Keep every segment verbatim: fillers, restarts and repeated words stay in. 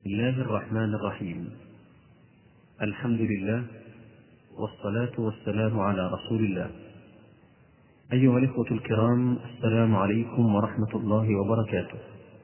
بسم الله الرحمن الرحيم. الحمد لله والصلاة والسلام على رسول الله. أيها الإخوة الكرام، السلام عليكم ورحمة الله وبركاته.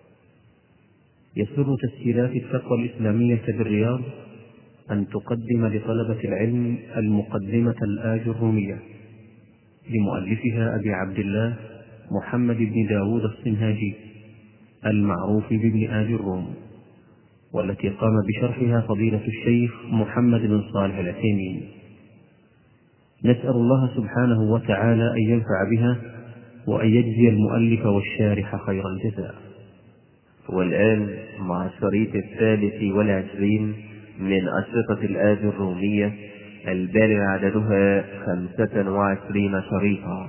يسر تسجيلات التقوى الإسلامية بالرياض أن تقدم لطلبة العلم المقدمة الآج الرومية لمؤلفها أبي عبد الله محمد بن داود الصنهاجي المعروف بابن آج الروم، والتي قام بشرحها فضيلة الشيخ محمد بن صالح العثيمين. نسأل الله سبحانه وتعالى أن ينفع بها وأن يجزي المؤلف والشارح خير الجزاء. والآن مع الشريط الثالث والعشرين من أشرطة الآج الرومية البالغ عددها خمسة وعشرين شريطا.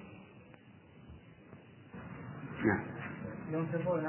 ينصبون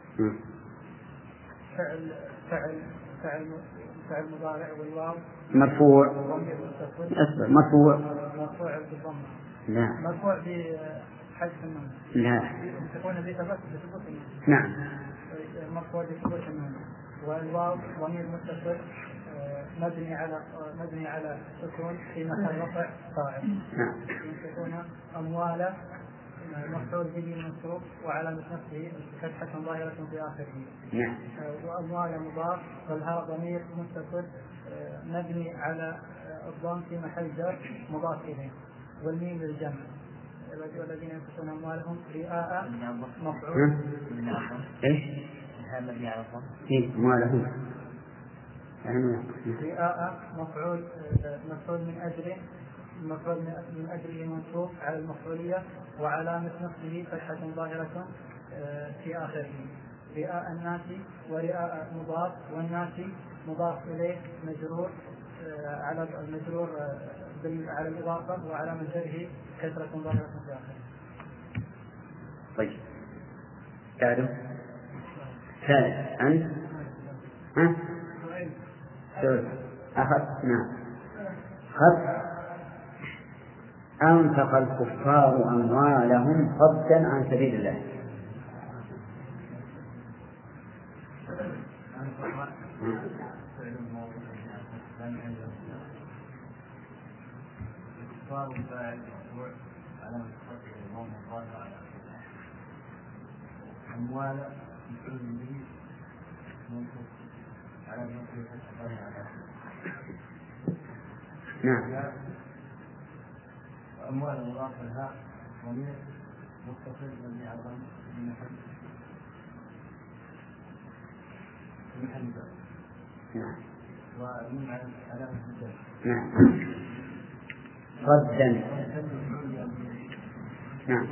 فعل فعل فعل فعل مضارع والواو مرفوع مرفوع مرفوع بالضمة. لا مرفوع بحذف النون. لا تكون بثبت بثبوت النون. نعم مرفوع بثبوت النون. والواو ضمير متصل مبني على مبني على سكون في محل رفع فاعل. نعم. ينصبون أموال مفعول به منصوب وعلامة نصبه فتحة ظاهرة في آخره. نعم. وأموال مضاف والهاء ضمير متصل مبني على الضم في محل جر مضاف إليه. والميم للجمع. والذين ينفقون أموالهم رئاء مفعول. إيش؟ مبني على الضم. إيه أموالهم. رئاء مفعول مفعول من أجله مفعول من أجله منصوب على المفعولية وعلامة نصبه فتحة ظاهرة في آخره. رئاء الناس ورئاء مضاف والناس مضاف إليه مجرور على المجرور على الإضافة وعلامة جره كسرة ظاهرة في آخره. طيب تعرف ثالث أنت ها سؤال أخذ نعم خذ أنفق الكفار أموالهم صدا عن سبيل الله. أموال نعم. أموال مضاف لها ضمير متصل مبني على الضم في محل في محل جر. نعم. ومن علامة الجر. نعم. صدا. نعم.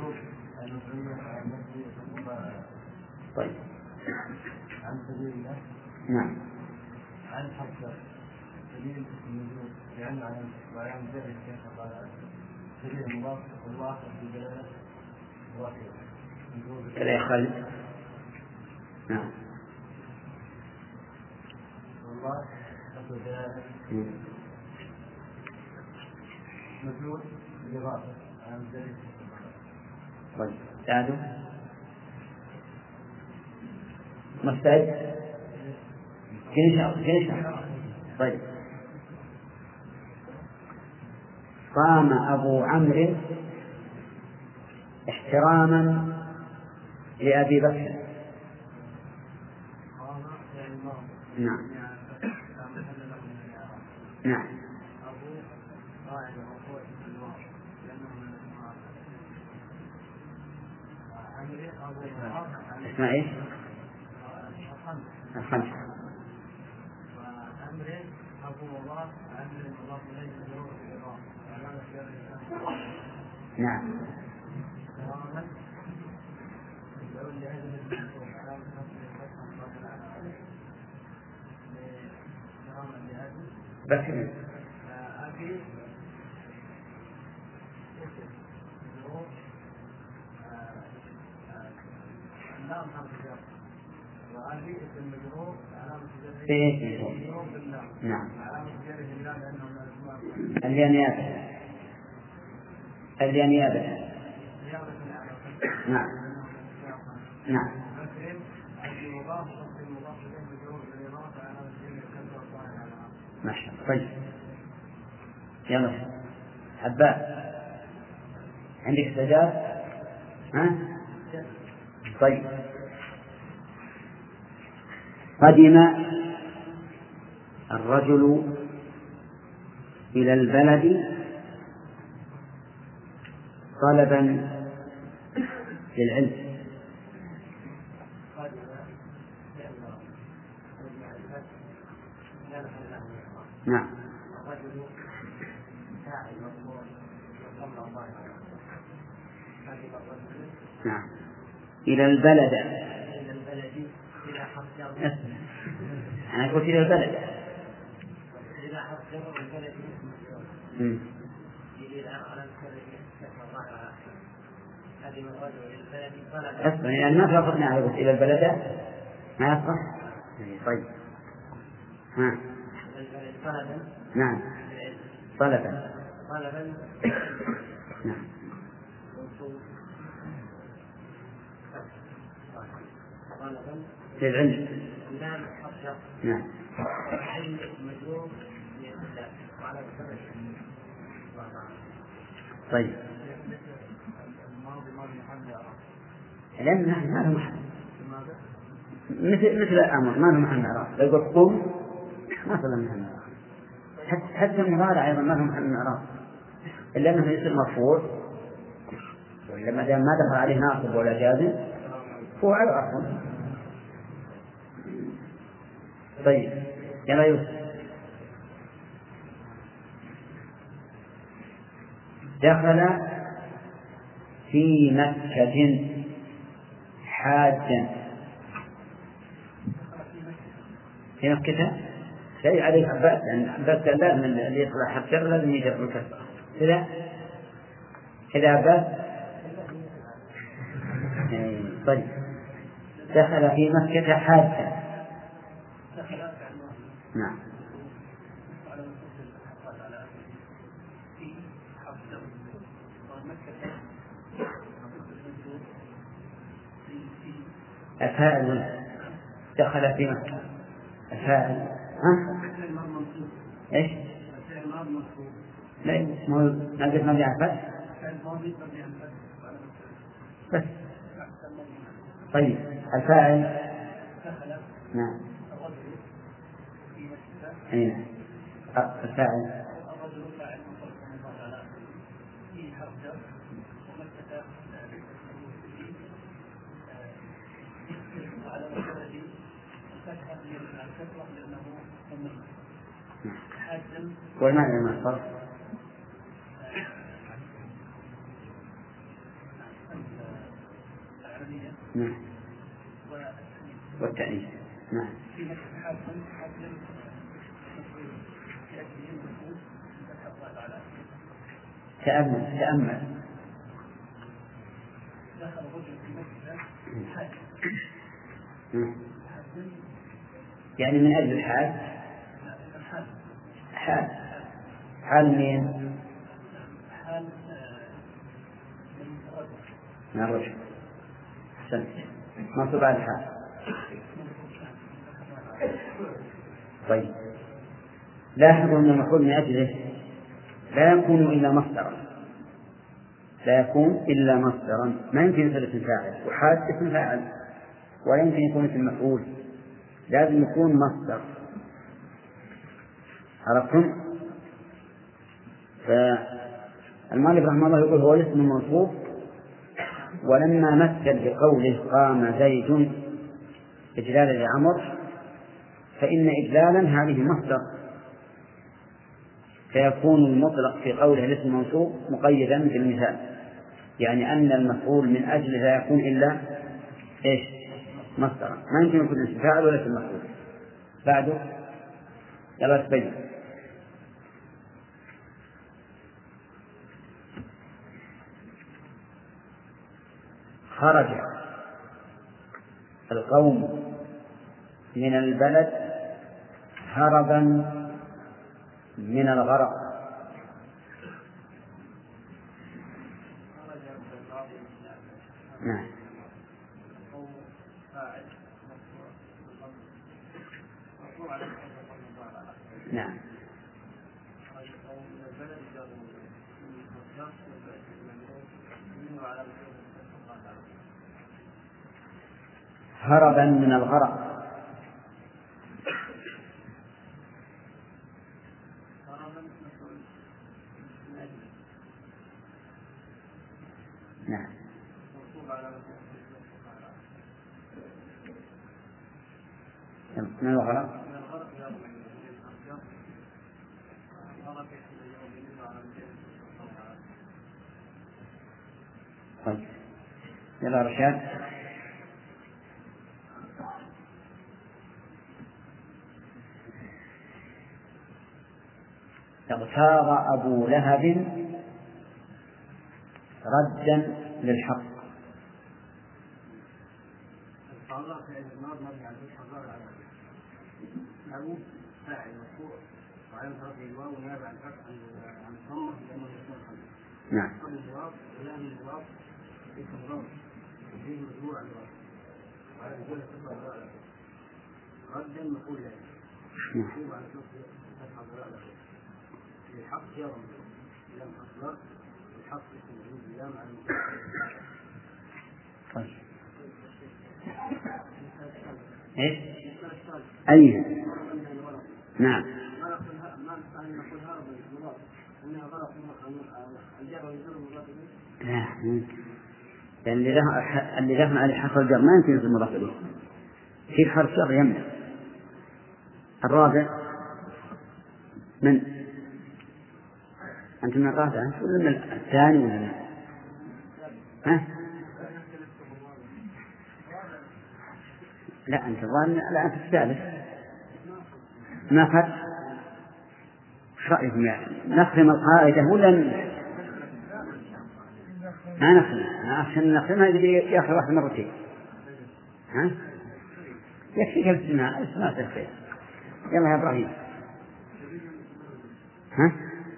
طيب. عن سبيل الله. نعم. عن حتى سبيل النزول لأن علامة جر الشيخ قال سبيل المضاف الله في دلالة واحدة. كذا يا خالد. نعم. والله في دلالة مجهول بالإضافة على مجرد. طيب تعالوا مستعد كنشا كنشا. طيب قام أبو عمرو احتراما لأبي بكر. نعم. نعم. اسمع ايش؟ الخمسة. نعم. بكر. نعم. اليانيابة اليانيابة. نعم. نعم. ماشي. طيب يلا حباء عندك استعداد؟ ها؟ طيب قدم الرجل إلى البلد طلبا للعلم. نعم. نعم. إلى البلد. أنا قلت إلى البلد. أصلا يعني ما فرقنا على إلى البلد ما يصح. طيب ها. نعم طلبا. نعم. للعلم. نعم. طيب لأن نحن ما له محل مثل مثل الأمر ما له محل إعراب. لو قلت قم ما صار له محل إعراب. حتى حتى المضارع أيضا ما له محل إعراب إلا أنه يصير مرفوع، ولما دام ما دخل عليه ناصب ولا جازم هو على الأصل. طيب يلا يوسف. دخل في مكة حاجا. في مكة شيء عليه عباس، يعني عباس كان لازم اللي يطلع حجر لازم يجرب الكسر كذا كذا عباس. طيب دخل في مكة حاجا. نعم. الفاعل دخل في مكة. الفاعل ها؟ إيش؟ لا ما ما قد مبني على الفتح بس. طيب الفاعل نعم. أين الفاعل؟ والمعنى ما الفرق؟ نعم. والتأنيث. نعم. تأمل تأمل. يعني من أجل الحال. حال حال مين؟ من الرجل. أحسنت. منصوب على الحال. طيب لاحظوا أن المفعول من أجله لا يكون إلا مصدرا. لا يكون إلا مصدرا، ما يمكن يصير اسم فاعل، وحال اسم فاعل، ولا يمكن يكون اسم مفعول، لازم يكون مصدر. عرفتم؟ فالمؤلف رحمه الله يقول هو الاسم المنصوب، ولما مثل بقوله قام زيد إجلالا لعمر فإن إجلالا هذه مصدر، فيكون المطلق في قوله الاسم المنصوب مقيدا بالمثال، يعني أن المفعول من أجل لا يكون إلا إيش؟ مصدرا، ما يمكن يكون اسم فاعل ولا اسم مفعول. بعده يلا تبين. خرج القوم من البلد هربا من الغرق. نعم. نعم. هربا من الغرق. نعم. من الغرق. طيب يلا رشاد. اغتار أبو لهب ردا للحق. نعم. ردا نقول له الحق يوم لم أطلق الحق اسم الإسلام عن طيب إيش؟ أي نعم. لا اللي له اللي له على حرف الجر ما يمكن يصير مضاف إليه. في حرف جر يمنع. الرابع من أنت من الرابع ولا من الثاني ولا من ها؟ لا أنت الظاهر لا أنت الثالث. ما فرق؟ إيش رأيكم يعني؟ نخدم القاعدة ولا ما نخدم؟ عشان نخدمها يجي آخر واحد مرتين. ها؟ يكفيك الاسماء الاسماء تكفي. يلا يا إبراهيم. ها؟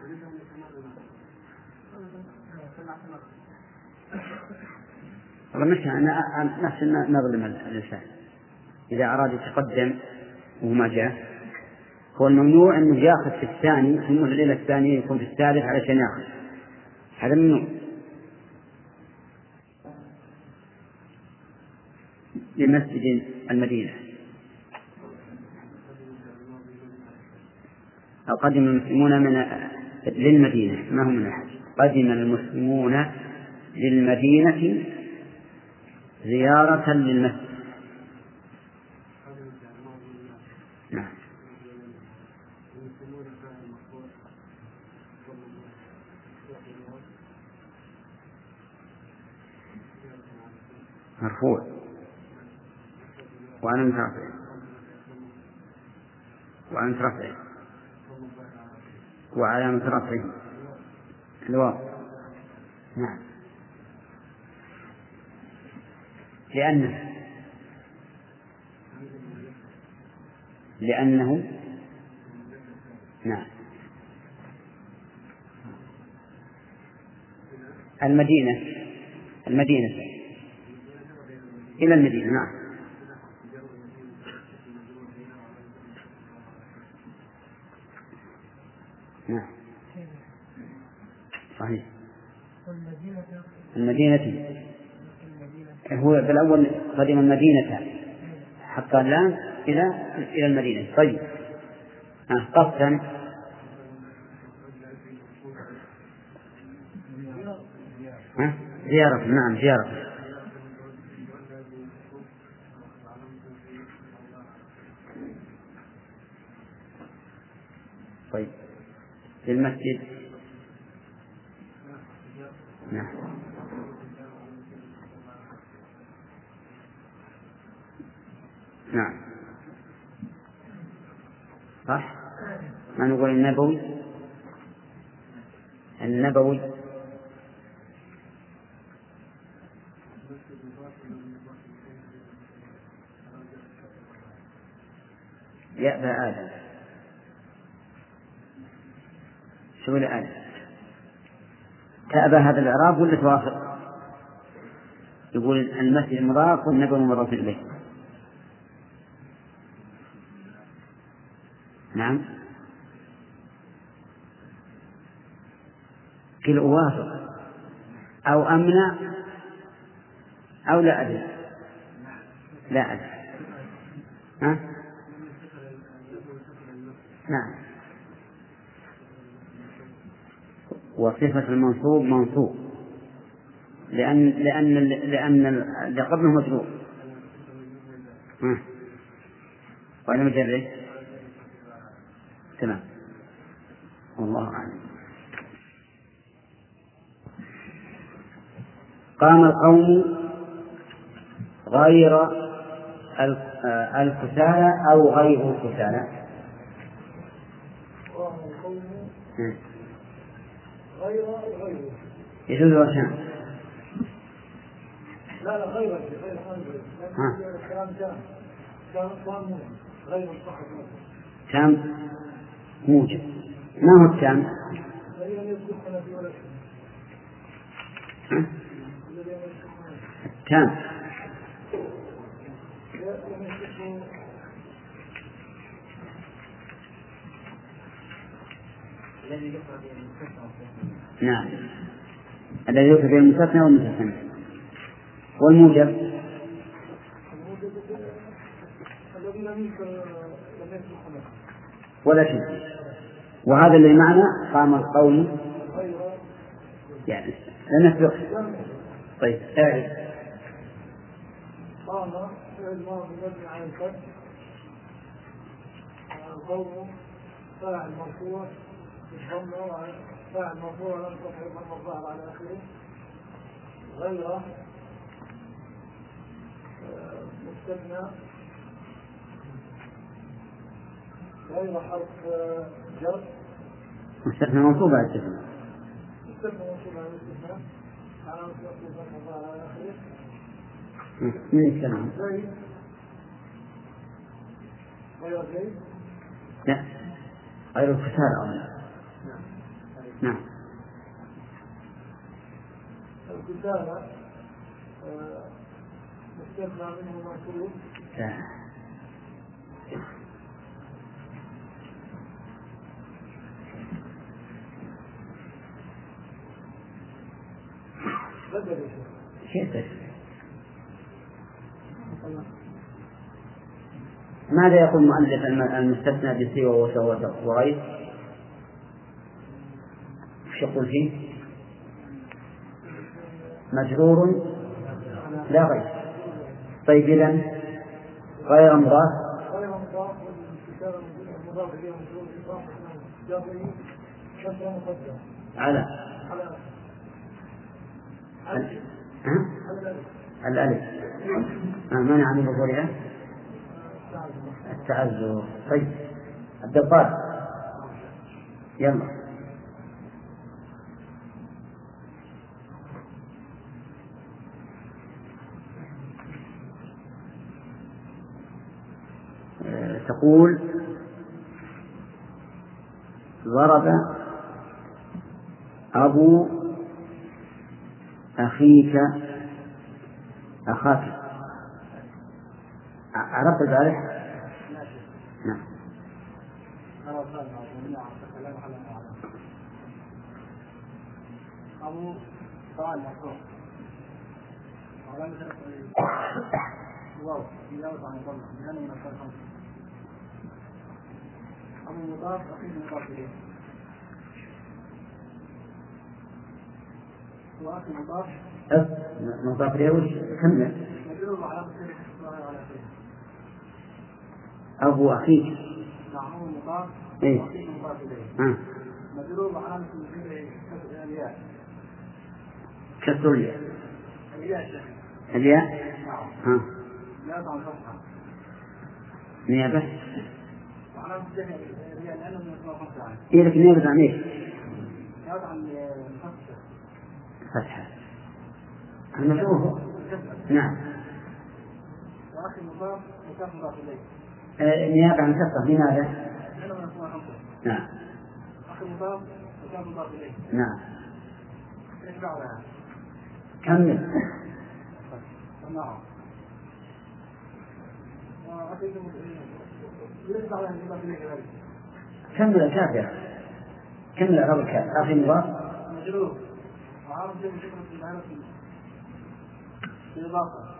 والله مش أنا نفس نظلم الإنسان إذا أراد يتقدم وما جاء. هو الممنوع أنه يأخذ في الثاني ثم في الليلة الثانية يكون في الثالث علشان يأخذ. هذا ممنوع. لمسجد المدينة أو قدم المسلمون من للمدينة ما هم من أحد. قدم المسلمون للمدينة زيارة للمسجد. نعم. مرفوع وعلامة رفعه وعلامة رفعه وعلامة رفعه الواو. نعم. لأنه لأنه نعم المدينة المدينة إلى المدينة. نعم. نعم صحيح. المدينة هو بالأول قدم المدينة حتى الآن إلى إلى المدينة. طيب قصدا زيارة. نعم زيارة. طيب للمسجد. نعم. نعم صح. ما نقول النبوي النبوي يأبى آدم. شو آدم تأبى هذا الإعراب ولا توافق؟ يقول المسجد مضاف والنبوي مضاف إليه. نعم كل أوافق أو أمنع أو لا أدري لا أدري ها؟ نعم. وصفة المنصوب منصوب لأن لأن لأن اللي قبله مجرور. وأنا مجرد تمام. والله أعلم. قام القوم غير الكسالى أو غير الكسالى. غير غير يجوز وشان لا لا غير غير غير الكلام جام كان كان غير الصحة تام موجب. ما هو التام؟ التام نعم الذي يوصف به المستثنى والمستثنى. والموجب ولا شيء. وهذا اللي معنى قام القوم يعني لا نسبق. طيب تعرف قام فعل ماضي مبني على الفتح القوم فاعل مرفوع بالضمة فاعل مرفوع لم تفعل ضم الظاهر على آخره غير مستثنى غير حرف جر مستثنى منصوب على الاستثناء مستثنى منصوب على الاستثناء على ضم الظاهر على آخره من الكلام زيد غير زيد لا غير الكسالى أولا. نعم الكسالى مستثنى منه منصوب بدل كيف ماذا يقول المؤلف المستثنى بسوى وسوى وغير؟ وش يقول فيه؟ مجرور لا غير. طيب إذن غير مضاف غير مضاف والكتابة مضاف إليه مجرور مضاف جابري كسر مقدم على على الألف منع من ظهورها التعذر. طيب عبد القادر يلا تقول ضرب أبو أخيك أخاك. عرفت ذلك؟ نعم. أبو فعل مرفوع واو يجاوز عن الضمة لأنه من أكثر خمسة. أبو مضاف أخيه مضاف إليه وأخي مضاف مضاف إليه وش كمل مجرور على خير على خير. أبو أخيك نعم أبو مضاف إيه وأخيه مضاف إليه آه. مجرور على خير الياء كسر الياء الياء الياء نعم ها نيابة عن فتحة نيابة وعلامة الياء لأنه من أسماء خمسة عام. إيه لك نيابة عن إيش؟ نيابة عن فتحة فتحة المشروع نعم. وأخي مضاف مضاف مضاف إليه آه نيابة عن كسر لماذا؟ لأنه من أسماء خمسة. نعم أخي مضاف مضاف مضاف إليه نعم. إيش دعوة؟ كمل. نعم. وأخي ليش دعوة مضاف إليه غير؟ كمل الكافر كمل الأرض الكافر أخي مضاف مجروح وعرض بشكل في العالم في الباطل.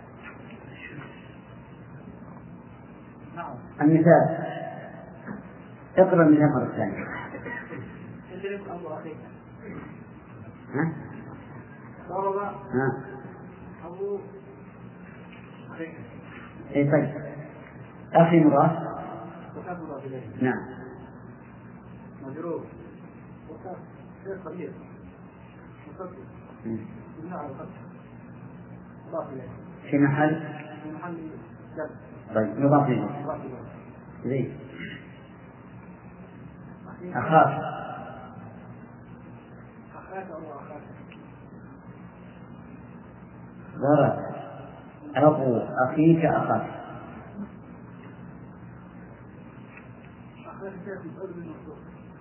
نعم. المثال اقرأ من المرة الثانية. تدرك أبو أخيك. ها؟ ضرب. ها. أبو أخيك. إيه طيب. أخي مضاف. وكان مضاف إليه. نعم. مجروح. وكان شيء قليل. وكان. بناء على الخط. مضاف إليه. في محل. في محل جر. طيب مضاف إليه. مضاف إليه. زين. أخاف. أخاك أو أخاك. ضرب أبو أخيك أخاك. أخاك شيء مسؤول من المخلوق.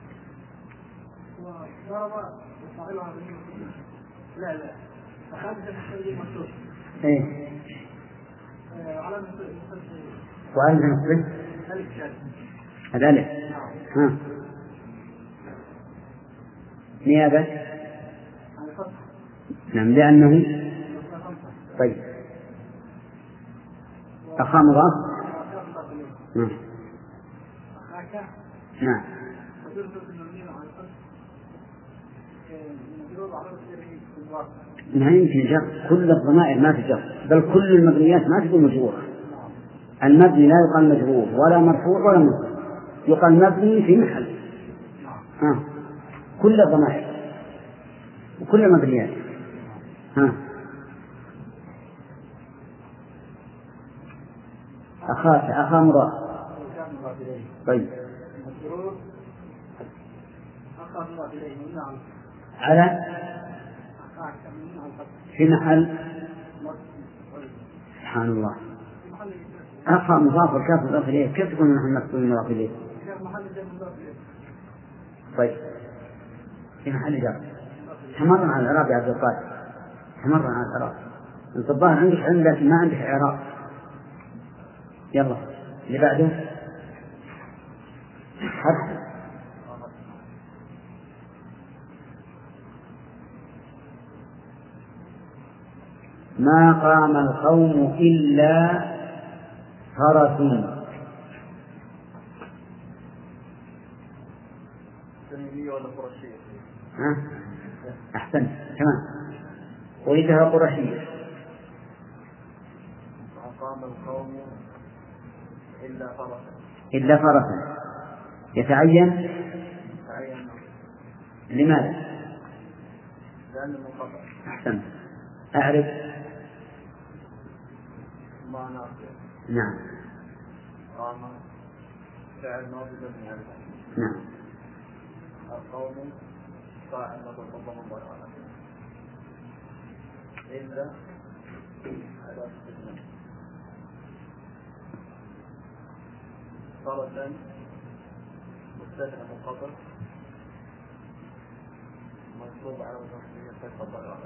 وضرب وصاحبها بالمخلوق. لا لا. أخاك شيء المخلوق. إيه. على المخلوق. وأنت نصبه. ألف شاذ. الألف. ها. نيابة. نعم لأنه. طيب. أخا مضاف. نعم. نعم. ما يمكن جر، كل الضمائر ما تجر، بل كل المبنيات ما تكون مجرورة. المبني لا يقال مجرور ولا مرفوع ولا منصوب، يقال مبني في محل. ها. كل الضمائر وكل المبنيات. ها. أخاك أخا مضاف. طيب. على في محل. سبحان الله. أخا مضاف والكاف مضاف إليه، كيف تكون نحن مكتوب مضاف إليه؟ طيب في محل جر. تمرن على الإعراب يا عبد القادر، تمرن على الإعراب. أنت الظاهر عندك علم لكن ما عندك إعراب. يلا اللي بعده. حد. ما قام القوم إلا فرس. ها؟ أحسن كمان وإذا قرشية. ما قام القوم إلا فرسا. إلا فرسا يتعين. يتعين. لماذا؟ لأنه منقطع. أحسن. أعرف. ما ناصر. نعم. قام فعل ماضي مبني على الفتح. نعم. القوم فاعل ماضي مضارع على إلا على استثناء. فرسا مستثنى منقطع منصوب على وجه فتح الضارع.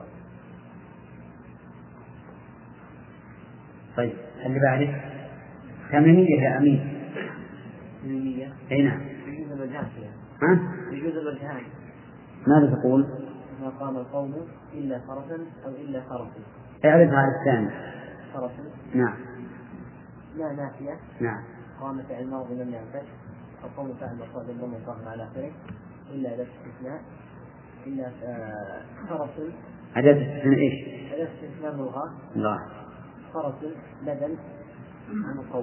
طيب اللي بعده ثمانية يا أمين. ثمانية. أي نعم. يجوز الوجهان فيها. ها؟ يجوز الوجهان. ماذا تقول؟ ما قام القوم إلا فرسا أو إلا فرسا. اعرف هذا الثاني. فرسا. نعم. لا نافية. نعم. قام فعل ماضي لم ينفتح. القوم فعل مرفوع لم ينطق على آخره إلا أداة استثناء. إلا فرس. أداة استثناء إيش؟ أداة استثناء ملغاة. الله. فرس بدل عن القوم.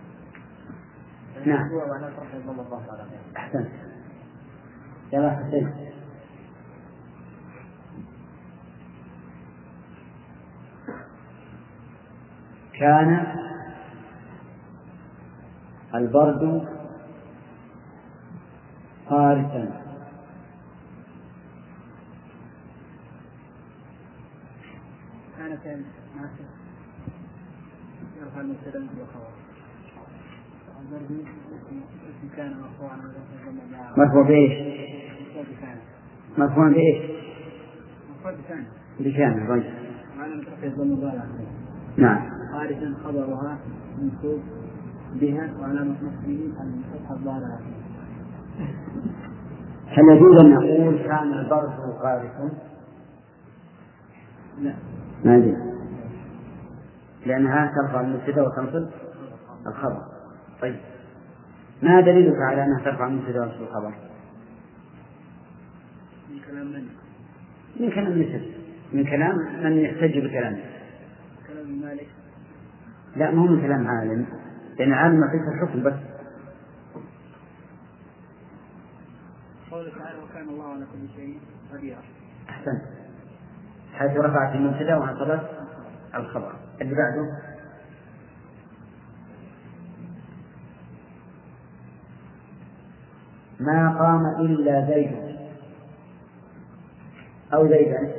نعم. هو معناه فرس لم ينطق على آخره. أحسن. يلا حسين. كان البرد قارسا. كان كان ناسخ يرفع المبتدا والخبر. البرد اسم كان مرفوعا مرفوع بإيش؟ مرفوع بإيش؟ مرفوع بكان. بكان. طيب. معنى مترفع الضم الضالع. نعم. قارسا خبرها منصوب بها وعلامة نصبه الفتحة الضالع. هل يجوز أن نقول كان البر قارس؟ لا ما يجوز، لأنها ترفع المبتدأ وتنصب الخبر. طيب ما دليلك على أنها ترفع المبتدأ وتنصب الخبر؟ من كلام من؟ من كلام مثل من كلام من يحتج بكلامه. كلام مالك؟ لا ما هو من كلام عالم، لأن العالم ما فيه الحكم بس. قوله تعالى وكان الله على كل شيء قدير. أحسن، حيث رفعت المبتدأ ونصبت الخبر. اللي بعده ما قام إلا زيد أو زيدا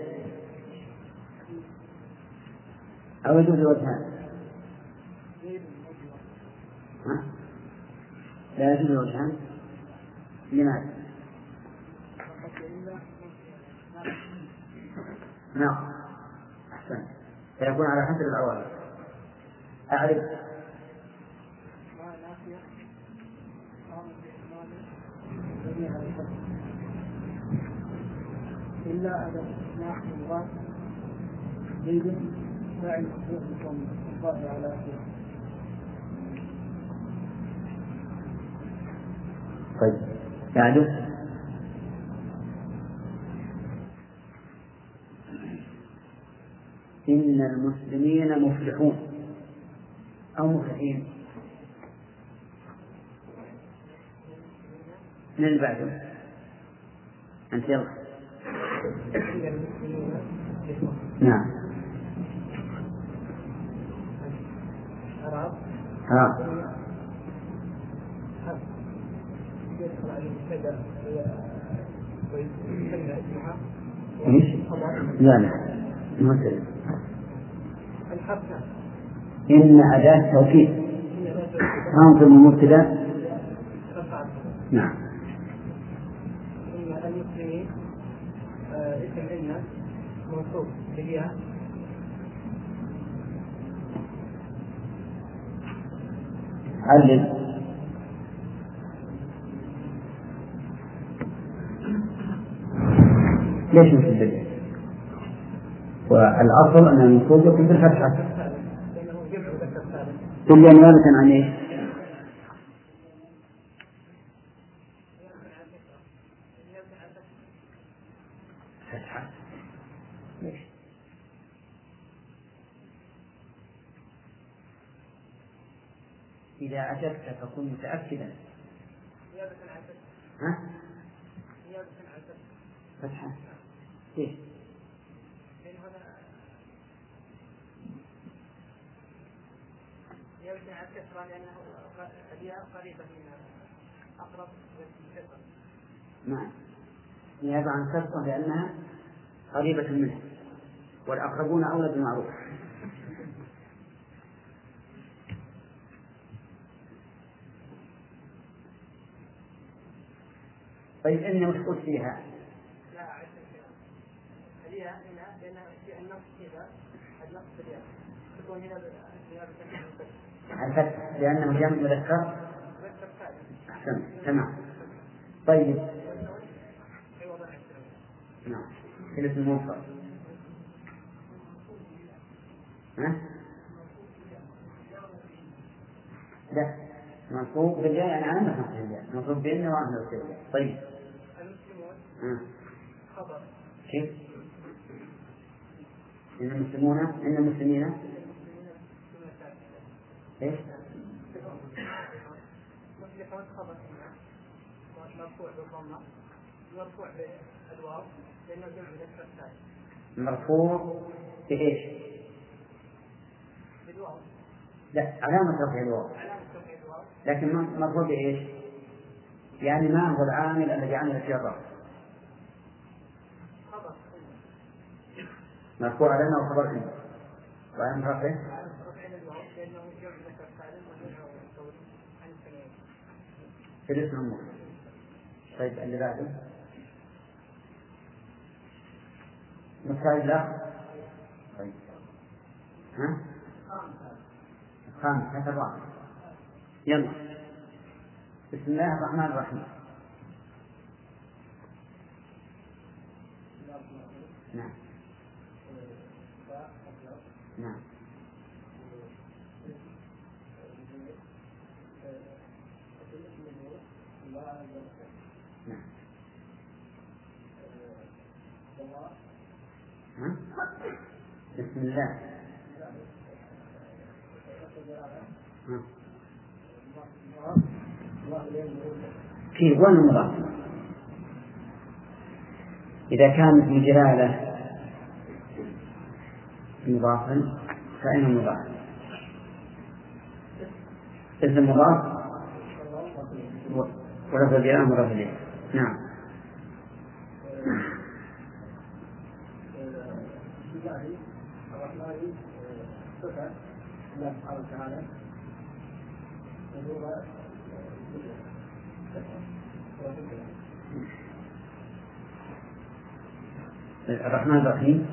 أو يجوز وجهان. لا يجوز وجهان. لماذا؟ نعم أحسن، سيكون على حسب العوامل. أعرف إلا أدب ناحية الغاز زيد فاعل مخصوص الظاهر على آخره. طيب بعده إن المسلمين مفلحون أو مفلحين. من اللي بعده؟ أنت يلا. نعم أراب ها يدخل على المبتدأ ويسمى اسمها. إيش؟ لا لا مثل الحبسة إن أداة توكيد تنصب المبتدأ. نعم. إن المسلمين اسم إن منصوب بالياء علل. ليش مثل بالياء؟ والأصل أن المنصوب يكون بالفتحة. بالياء نيابة عن إيش؟ فتحة. إذا أتت فكن متأكدا. ها؟ فتحة. كيف؟ يرجع الكسرة لأنه الياء قريبة من أقرب للكسرة. نعم نيابة عن كسرة لأنها قريبة منه، والأقربون أولى بالمعروف. طيب إن وش قلت فيها؟ لا أعرف الياء هنا لأنها في النص كذا النص بالياء تكون هنا الفتح لأنه جمع مذكر. أحسن تمام. طيب نعم في اسم المفرد. ها؟ لا منصوب بالياء يعني علامة نصب الياء، منصوب بإن وعلامة نصب الياء. طيب المسلمون خبر كيف؟ إن المسلمون إن المسلمين إيش؟ مفلحون خبر مرفوع بالضمة مرفوع بالواو لأنه جمع مذكر سالم. مرفوع بإيش؟ بالواو. لا علامة رفع الواو. لكن مرفوع بإيش؟ يعني ما هو العامل الذي عمل فيه الرفع؟ خبر مرفوع علامة وخبر إن وعلامة رفعه في الاسم المفرد. طيب اللي بعده مثال الأخ. طيب ها خامس هذا الرابع. يلا بسم الله الرحمن الرحيم. نعم نعم ها؟ بسم الله. ها؟ كيف وين المضاف؟ إذا كانت الجلالة مضافا فإنه مضاف. اسم مضاف ولفظ الجلالة مضاف إليه. نعم. الرحمن الرحيم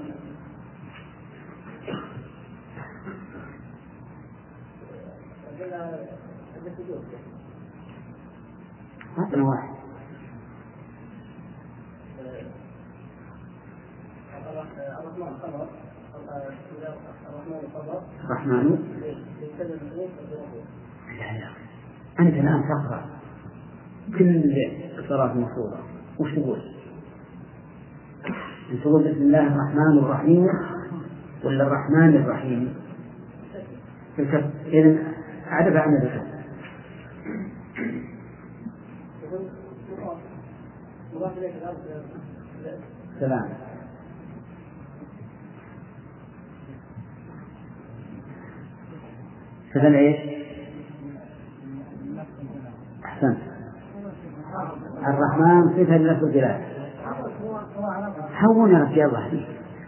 هذا واحد. الرحمن لا لا أنت الآن تقرأ كل صلاة مفروضة وش تقول؟ تقول بسم الله الرحمن الرحيم ولا الرحمن الرحيم؟ إذن عرف عن الكتب. سلام. سلام إيش؟ أحسنت. الرحمن صفة لنفس الجلال. هون يا رجال الله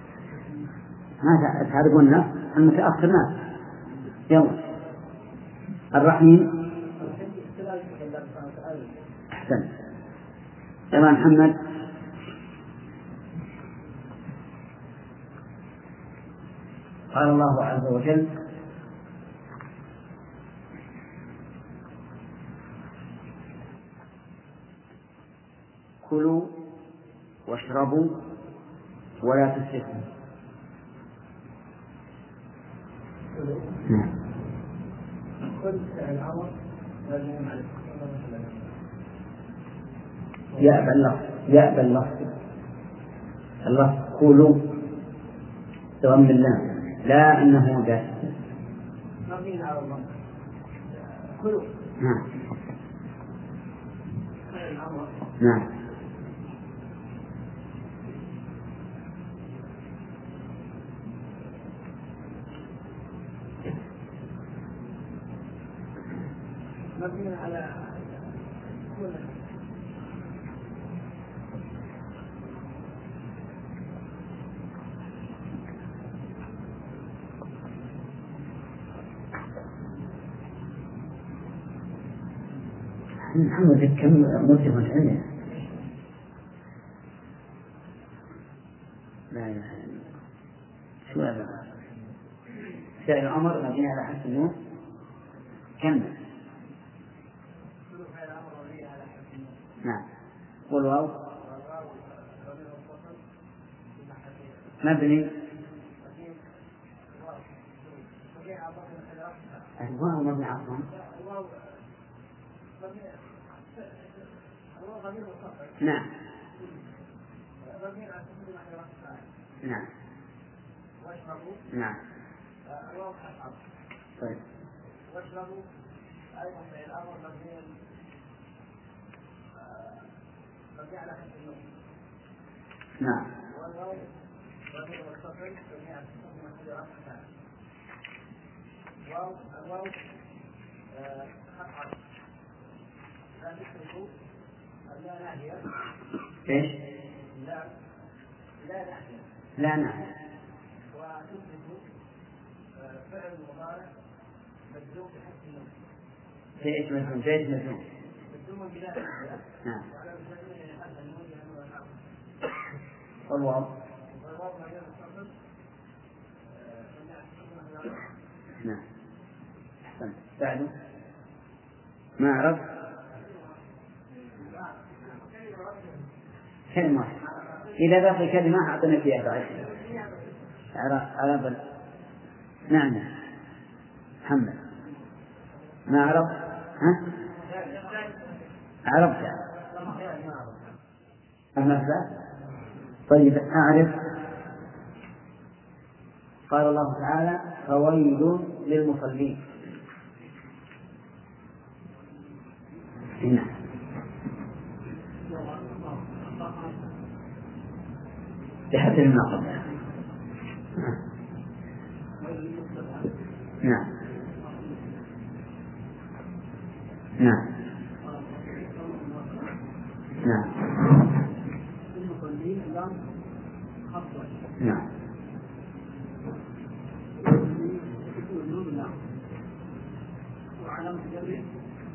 ما تعرفون المتأخر ناس. يلا الرحيم. أحسن. يلا محمد. قال الله عز وجل كلوا واشربوا ولا تسرفوا. نعم. يأبى اللفظ يأبى اللفظ اللفظ كلوا بضم اللام لا أنه ذات. نعم نعم مبني على محمد كم مرتبة علمية. لا إله إلا الله. شو هذا؟ فعل الأمر مبني على حذف النون. كمل. نعم. والواو مبني. الواو مبني عصام. نعم نعم نعم. طيب. واشربوا أيضا في الأمر مبني مبني على حذف النون. نعم. والواو مبني متصل مبني على السكون محل رفع. واو الواو حرف لا تشركوا لا ناهية. إيش؟ لا لا ناهية. لا ناهية. وتشركوا فعل مضارع مجزوم بحذف النون. زيد مجزوم زيد مجزوم. مجزوم بلا ناهية. نعم. وعلى مجزوم حذف النون لأنه الأمر. والواو. والواو غير متصل. نعم. أحسن. بعده ما عرف. كلمة واحدة. إذا باقي كلمة أعطنا فيها بعد. عرب. نعم محمد ما عرف. ها عرفت أما طيب أعرف. قال الله تعالى فويل للمصلين. هنا بحسب ما قبلها. نعم نعم نعم نعم وعلامة جره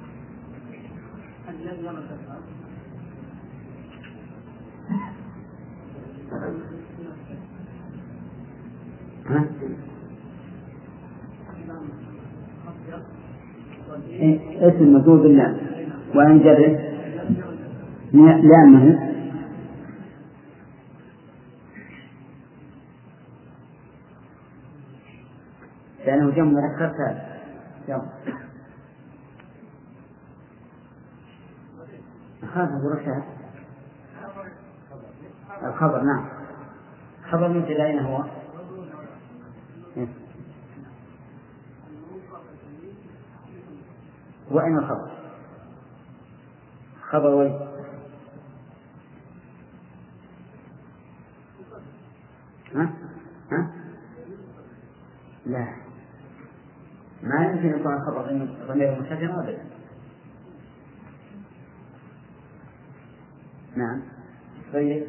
الذي لم تفعل اسم مفعول بالله وأن جره لأنه لأنه جمع مذكر ثالث. جمع خاف برشاد الخبر. نعم خبر من أين هو؟ وأين الخبر؟ خبر وين؟ ها؟ ها؟ لا ما يمكن يكون الخبر ضمير مستتر أبدا. نعم طيب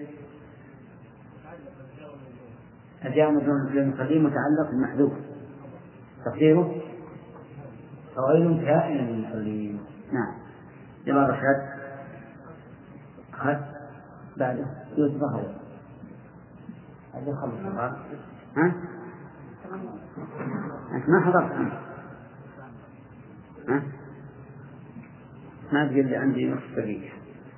الجار مجرور بالمقدم متعلق بالمحذوف تقديره فويل كائن للمصلين. نعم جمال رشاد أخذ بعده يوسف هو هذا خلص. ها أنت ما حضرت أنت. ها ما تقول لي عندي نصف دقيقة.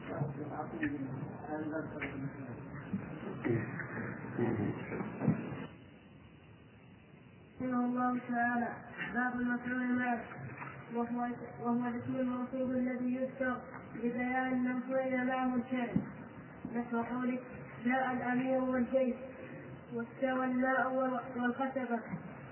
رحمه الله تعالى باب المفعول معه وهو وهو الاسم الموصول الذي يذكر لبيان من فعل معه الشيء نحو قولك جاء الامير والجيش واستوى الماء والخشبة.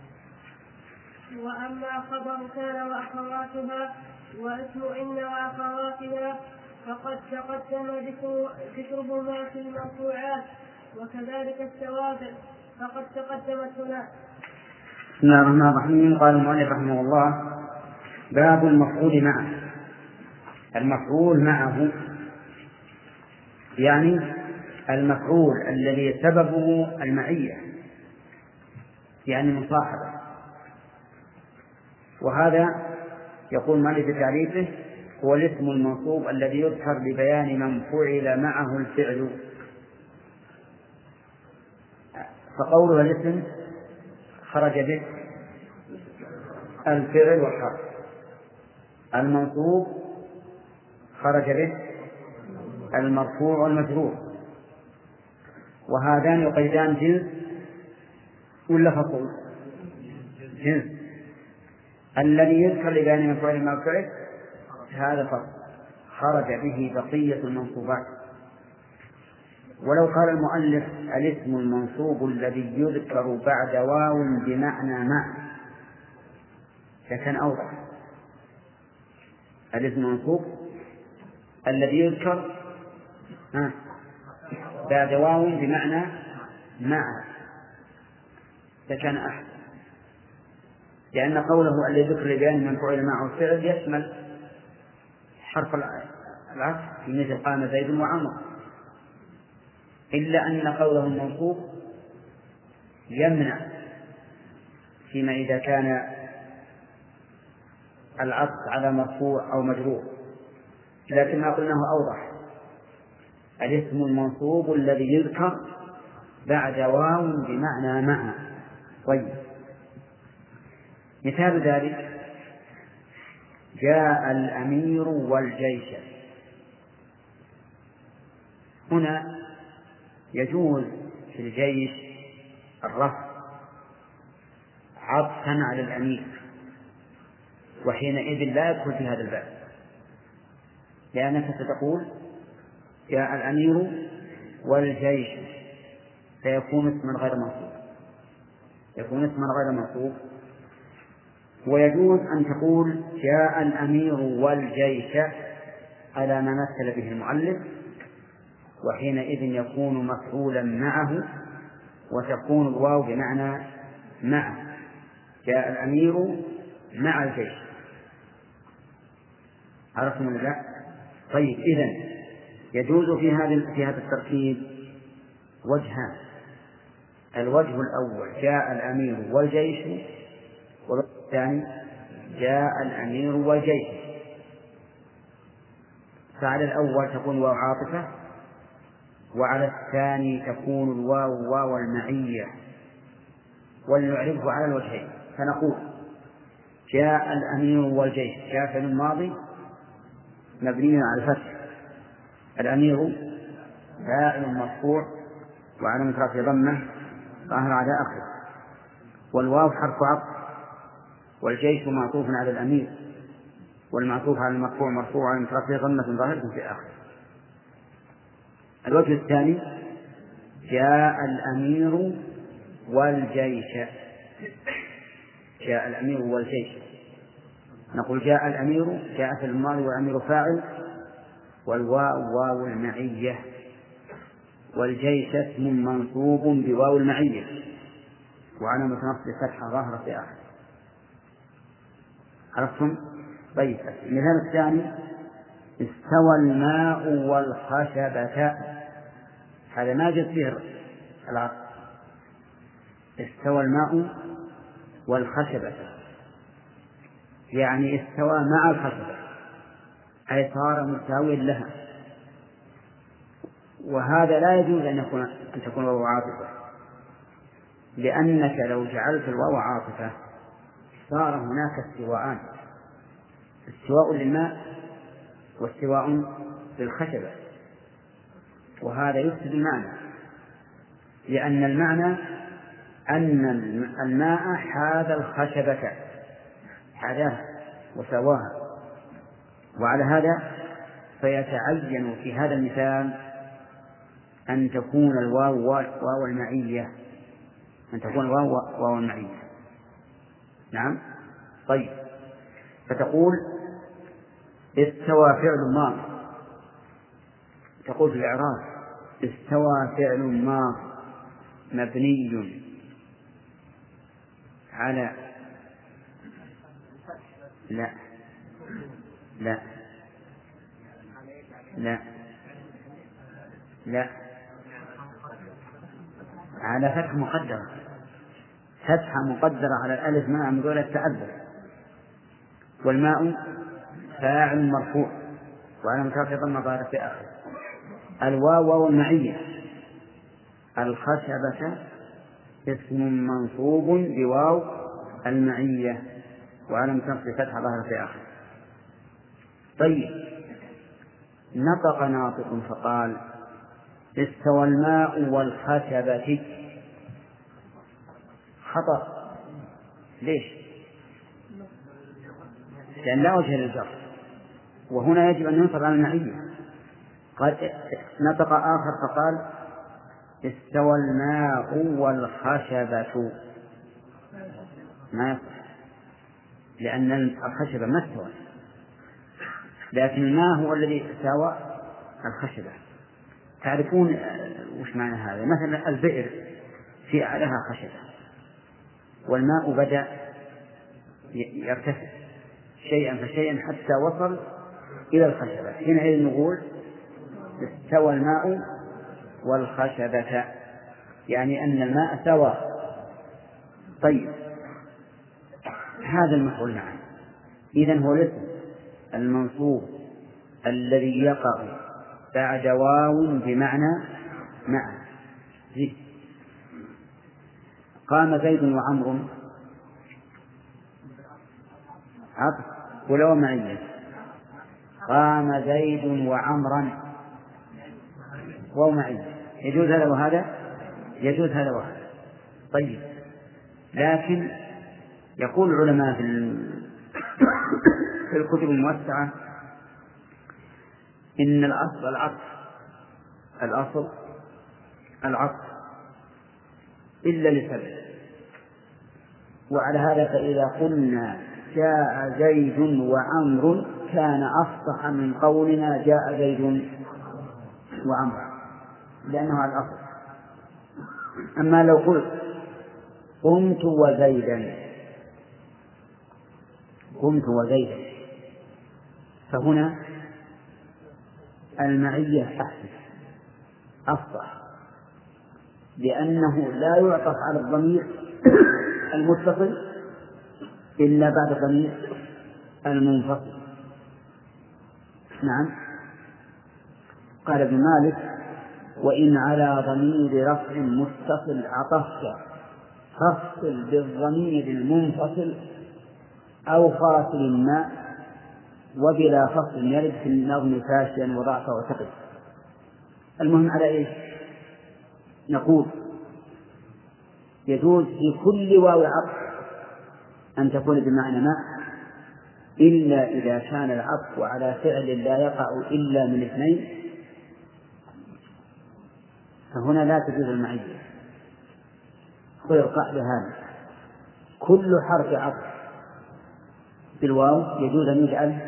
واما خبر كان واخواتها واسم ان واخواتها فقد تقدم ذكرهما في المرفوعات وكذلك التوابع فقد تقدمت هنا. بسم الله الرحمن الرحيم. قال المؤلف رحمه الله باب المفعول معه. المفعول معه يعني المفعول الذي سببه المعية يعني مصاحبة. وهذا يقول مؤلف تعريفه هو الاسم المنصوب الذي يذكر لبيان من فعل معه الفعل. فقوله الاسم خرج به الفعل والحرف. المنصوب خرج به المرفوع والمجرور. وهذان يقيدان جنس ولا فصل؟ جنس. الذي يذكر لبيان من فعل ما فعل هذا فصل خرج به بقية المنصوبات. ولو قال المؤلف الاسم المنصوب الذي يذكر بعد واو بمعنى مع لكان أوضح. الاسم المنصوب الذي يذكر بعد واو بمعنى مع لكان أحسن، لأن قوله الذي يذكر لبيان من فعل معه الفعل يشمل حرف العطف في مثل قام زيد وعمر، إلا أن قوله المنصوب يمنع فيما إذا كان العطف على مرفوع أو مجرور. لكن ما قلناه أوضح الاسم المنصوب الذي يذكر بعد واو بمعنى مع. طيب مثال ذلك جاء الأمير والجيش. هنا يجوز في الجيش الرفع عطفا على الأمير، وحينئذ لا يدخل في هذا الباب، لأنك ستقول جاء الأمير والجيش، فيكون اسما غير منصوب، يكون اسما غير منصوب. ويجوز أن تقول جاء الأمير والجيش على ما مثل به المؤلف، وحينئذ يكون مفعولا معه، وتكون الواو بمعنى مع، جاء الأمير مع الجيش. عرفتم ولا لا؟ طيب، إذن يجوز في هذا في هذا التركيب وجهان. الوجه الأول جاء الأمير والجيش، والثاني جاء الأمير والجيش. فعلى الأول تكون الواو عاطفة، وعلى الثاني تكون الواو واو المعية، ولنعرفه على الوجهين. فنقول جاء الأمير والجيش، جاء فعل ماضي مبني على الفتح، الأمير فاعل مرفوع وعلامة رفعه ضمة ظاهرة على آخره، والواو حرف عطف، والجيش معطوف على الأمير، والمعطوف على المرفوع مرفوع علامة رفعه ضمة ظاهرة في آخره. الوجه الثاني جاء الأمير والجيش، جاء الأمير والجيش. نقول جاء الأمير، جاء في الماضي والأمير فاعل، والواو واو المعية، والجيش اسم منصوب بواو المعية وعلامة نصب فتحة ظاهرة في آخر. عرفتم؟ طيب، المثال الثاني استوى الماء والخشبة، هذا ما جاء فيه العطف. استوى الماء والخشبة يعني استوى مع الخشبة، أي صار مساويا لها، وهذا لا يجوز أن يكون أن تكون الواو عاطفة، لأنك لو جعلت الواو عاطفة صار هناك استواءان، استواء للماء واستواء للخشبة، وهذا يفسد المعنى، لأن المعنى أن الماء حاذ الخشبة، حاذاها وسواها، وعلى هذا فيتعين في هذا المثال أن تكون الواو واو المعية، أن تكون الواو واو المعية. نعم. طيب، فتقول استوى فعل ماض، تقول في الإعراب استوى فعل ماض مبني على لا لا لا لا على فتح مقدرة، فتحة مقدرة على الألف مع مدولة التعذر، والماء فاعل مرفوع وعلى مترفق ضمة في آخر، الواو واو المعية، الخشبة اسم منصوب بواو المعية وعلى مترفق فتحة ظاهرة في آخر. طيب، نطق ناطق فقال استوى الماء والخشبة، خطأ. ليش؟ لأن لا وجه للجر، وهنا يجب أن ينصب على المعية. قد نطق آخر فقال استوى الماء والخشبة، ما يصح، لأن الخشبة ما استوى، لكن الماء هو الذي ساوى الخشبة. تعرفون وش معنى هذا؟ مثلا البئر في أعلاها خشبة، والماء بدأ يرتفع شيئا فشيئا حتى وصل إلى الخشبة، حينئذ نقول استوى الماء والخشبة، يعني أن الماء سوى. طيب، هذا المفعول معه، إذن هو الاسم المنصوب الذي يقع بعد واو بمعنى مع. قام زيد وعمر، عطف ولو معية، قام زيد وعمرا، واو معية، يجوز هذا وهذا، يجوز هذا وهذا. طيب، لكن يقول العلماء في الكتب الموسعة إن الأصل العطف، الأصل العطف إلا لسبب. وعلى هذا فإذا قلنا جاء زيد وعمر كان أفصح من قولنا جاء زيد وعمر، لأنه على الأصل. أما لو قلت قمت وزيدا، قمت وزيدا، فهنا المعية أحسن أفصح، لأنه لا يعطف على الضمير المتصل إلا بعد الضمير المنفصل. نعم. قال ابن مالك: وإن على ضمير رفع متصل عطفت فاصل بالضمير المنفصل أو فاصل ما، وبلا فصل يرد في النظم فاشيا وضعف وتقف. المهم على إيش؟ نقول يجوز في كل واو عطف أن تكون بمعنى ما، إلا إذا كان العطف على فعل لا يقع إلا من اثنين، فهنا لا تجوز المعية. خذ القاعدة هذه: كل حرف عطف بالواو يجوز أن يجعل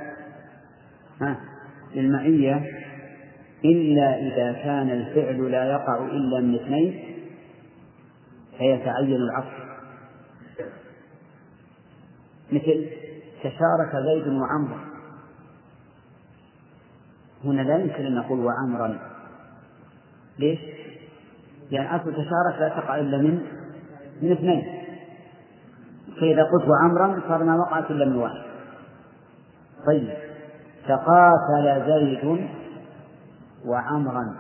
للمعية إلا إذا كان الفعل لا يقع إلا من اثنين فيتعين العطف. مثل تشارك زيد وعمر، هنا لا يمكن أن نقول وعمرا. ليش؟ لأن يعني أصل تشارك لا تقع إلا من من اثنين، فإذا قلت وعمرا صار ما وقعت إلا من واحد. طيب، تقاتل زيد وعمرا،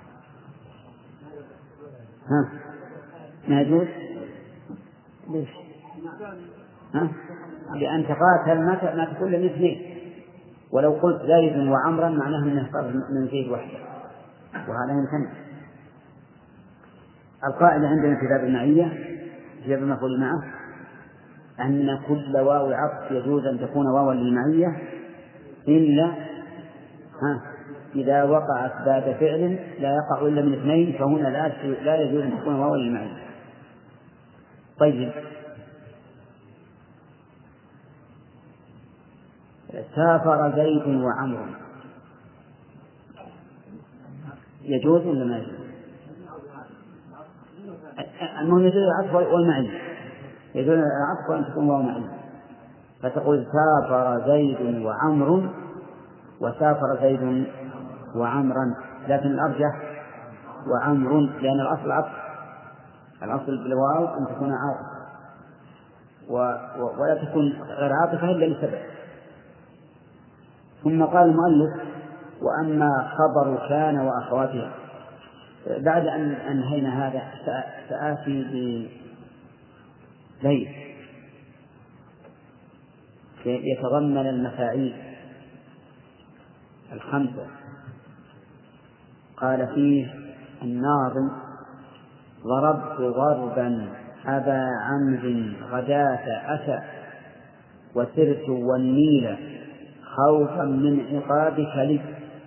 ها ما يجوز؟ ليش؟ ها؟ لأن تقاتل ما تكون من اثنين، ولو قلت زيد وعمرا معناه أنه صار من زيد وحده، وهذا يمكن. القاعدة عندنا في باب المعية جاب المفعول معه أن كل واو عطف يجوز أن تكون واوا للمعية إلا ها إذا وقعت بعد فعل لا يقع إلا من اثنين، فهنا لا يجوز أن تكون واوا للمعية. طيب، سافر زيد وعمر، يجوز ولا ما يجوز؟ المهم يجوز العطف والمعية، يجوز العطف وأن تكون واو معية، فتقول سافر زيد وعمر وسافر زيد وعمرا، لكن الأرجح وعمر، لأن الأصل عطف، الأصل بالواو أن تكون عاطفة ولا تكون غير عاطفة إلا لسبب. ثم قال المؤلف: وأما خبر كان وأخواتها. بعد أن أنهينا هذا سآتي ببيت يتضمن المفاعيل الخمسة. قال فيه الناظم: ضربت ضربا أبا عمرو غداة أتى وسرت والنيل خوفا من عقابك لي.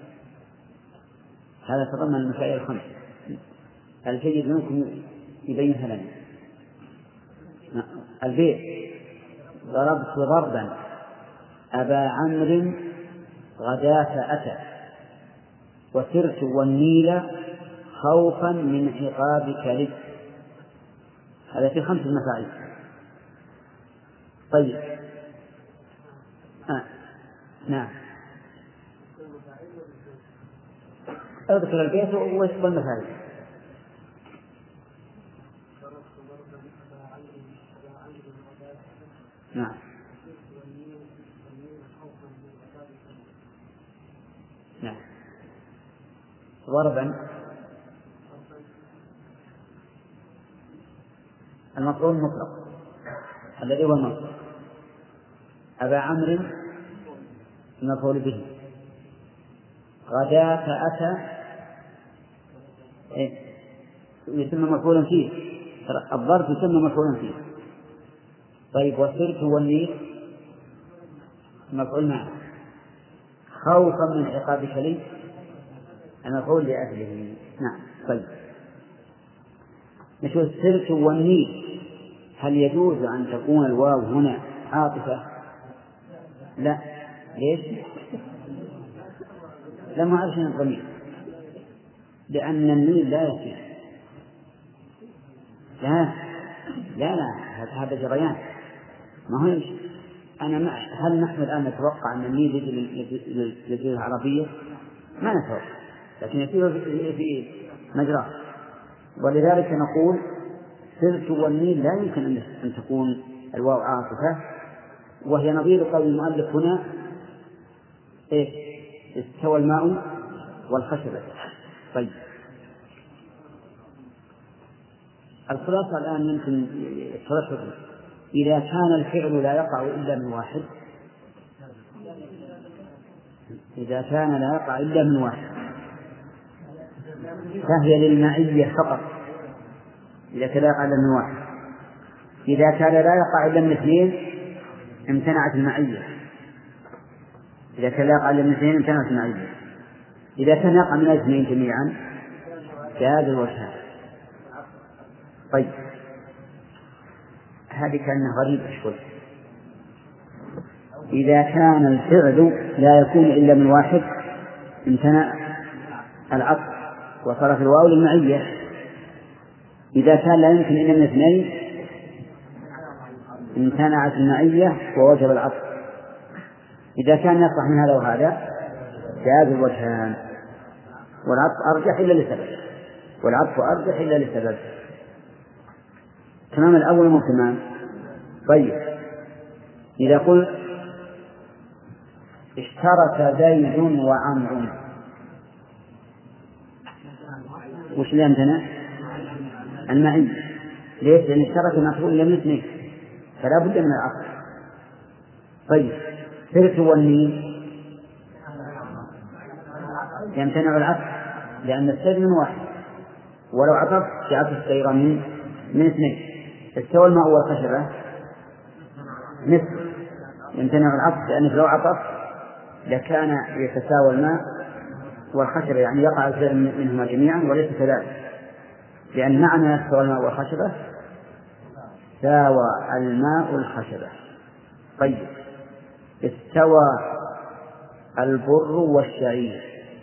هذا تضمن المفاعيل الخمسة. الجيد منكم يبينها لنا. البيت: ضربت ضربا أبا عمرو غداة أتى وسرت والنيل خوفا من عقابك لي. هذا في خمس مفاعيل. طيب، آه. نعم، اذكر البيت ووصف المفاعيل. نعم، نعم، ضربا المفعول مطلق الذي هو المنصوب، أبا عمرو المفعول به، غداة أتى إيه؟ يسمى مفعولا فيه، الظرف يسمى مفعولا فيه. طيب والسرت والنير مفعول معه، خوفا من عقابك لي المفعول لأجله. نعم. طيب نشوف السرت والنير، هل يجوز أن تكون الواو هنا عاطفة؟ لا. ليش؟ لم أعرف من الضمير، لأن النيل لا يسير. لا لا لا هذا جريان ما هو يمشي. أنا مع هل نحن الآن نتوقع أن النيل يجي للجزيرة العربية؟ ما نتوقع، لكن يسير في مجراه. ولذلك نقول سرت والنيل لا يمكن أن تكون الواو عاطفة، وهي نظير قول المؤلف هنا إيه؟ استوى الماء والخشبة. طيب الخلاصة الآن يمكن الترشح، إذا كان الفعل لا يقع إلا من واحد، إذا كان لا يقع إلا من واحد فهي للمعية فقط، إذا كان لا يقع إلا من واحد. إذا كان لا يقع إلا من اثنين امتنعت المعية، إذا كان لا يقع إلا من اثنين امتنعت المعية. إذا كان يقع من الاثنين جميعا جاز الوجهان. طيب هذه كأنها غريبة شوي. إذا كان الفعل لا يكون إلا من واحد امتنع العطف وصرف الواو للمعية. إذا كان لا يمكن إلا من اثنين امتنعت المعية ووجب العطف. إذا كان يصح من هذا وهذا جاز الوجهان، والعطف أرجح إلا لسبب، والعطف أرجح إلا لسبب. تمام الأول مو تمام. طيب إذا قلت اشترك زيد وعمرو، وش اللي امتنع؟ المعية. ليش؟ لأن اشترك مفعول لم اثنين فلا بد من العطف. طيب سرت والنين يمتنع العطف لأن السير من واحد، ولو عطف جاءت السيرة من من اثنين. استوى الماء والخشبة مثل يمتنع العطف، لأنه لو عطف لكان يتساوى الماء والخشبة، يعني يقع الفعل منهما جميعا، وليس كذلك، لأن معنى استوى الماء والخشبة ساوى الماء الخشبة. طيب استوى البر والشعير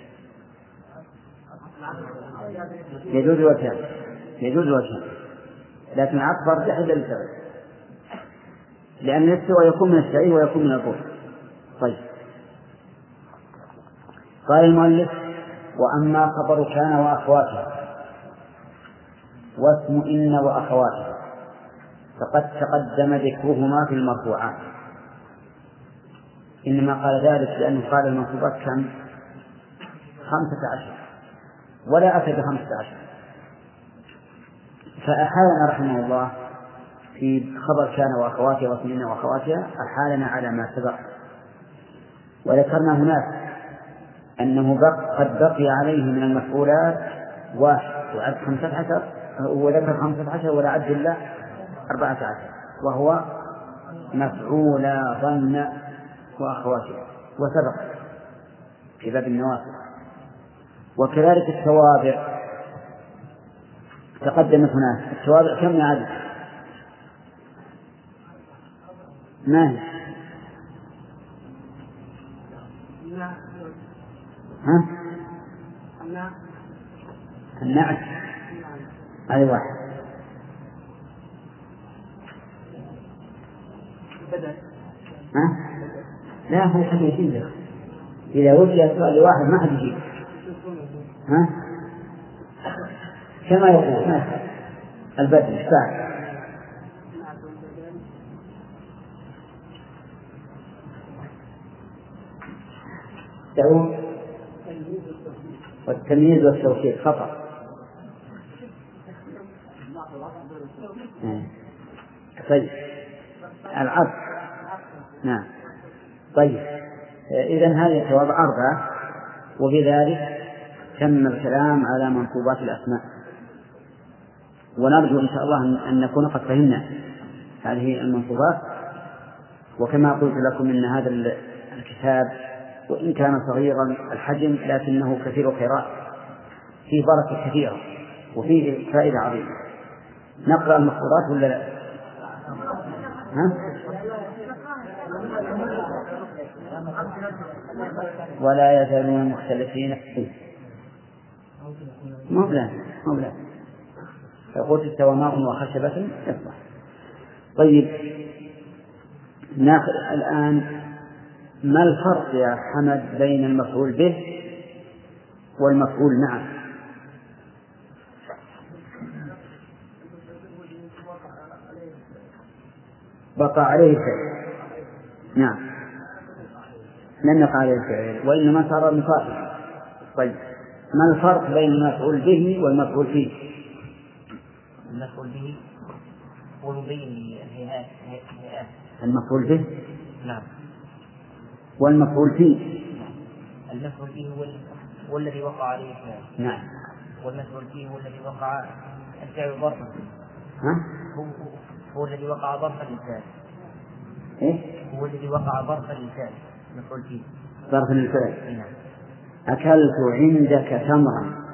يجوز وجهان، يجوز وجهان، لكن العطف أرجح إلا لسبب، لأن الاستوى يكون من الشعير ويكون من البر. طيب قال المؤلف: وأما خبر كان وأخواتها واسم إن وأخواتها فقد تقدم ذكرهما في المرفوعات. إنما قال ذلك لأنه قال المنصوبات كم؟ خمسة عشر، ولا أتى بخمسة عشر. فأحالنا رحمه الله في خبر كان وأخواتها واسم إن وأخواتها، أحالنا على ما سبق، وذكرنا هناك أنه بق قد بقي عليه من المفعولات واحد وعد خمسة عشر، وذكر خمسة عشر ولا عد إلا أربعة عشر، وهو مفعولا ظن وأخواتها، وسبق في باب النوافل. وكذلك التوابع تقدمت هناك. التوابع كم عدد؟ ما هي؟ ها؟ النعت هذه واحد. ها؟ لا هو حد يجيب، إذا وجد سؤال واحد ما حد يجيب. ها؟ كما يقول ما البدل الساعة تعود والتمييز والتوكيد خطأ. طيب العطف نعم. طيب إذن هذه الجواب أربعة، وبذلك تم الكلام على منصوبات الأسماء، ونرجو إن شاء الله أن نكون قد فهمنا هذه المنصوبات. وكما قلت لكم إن هذا الكتاب وإن كان صغيرا الحجم لكنه كثير القراءة، فيه بركة كثيرة وفيه فائدة عظيمة. نقرأ المخطوطات ولا لا؟ ها؟ ولا يزالون مختلفين فيه مبلغ مبلغ فقلت استوى ماء وخشبة يصلح. طيب ناخذ الآن ما الفرق يا حمد بين المفعول به والمفعول معه؟ بقى عليه الفعل. نعم لم يقع عليه الفعل وإنما صار مصافا. طيب ما الفرق بين المفعول به والمفعول فيه؟ المفعول به هو مبين الهيئات هيئات المفعول به نعم، والمفعول فيه المفعول به هو هو الذي وقع عليه الفعل. نعم. والمفعول فيه هو الذي وقع الفعل ظرفا. ها؟ هو هو الذي وقع ظرفا للفعل. إيه؟ هو الذي وقع ظرفا للفعل المفعول فيه. ظرفا للفعل. نعم. أكلت عندك تمرا،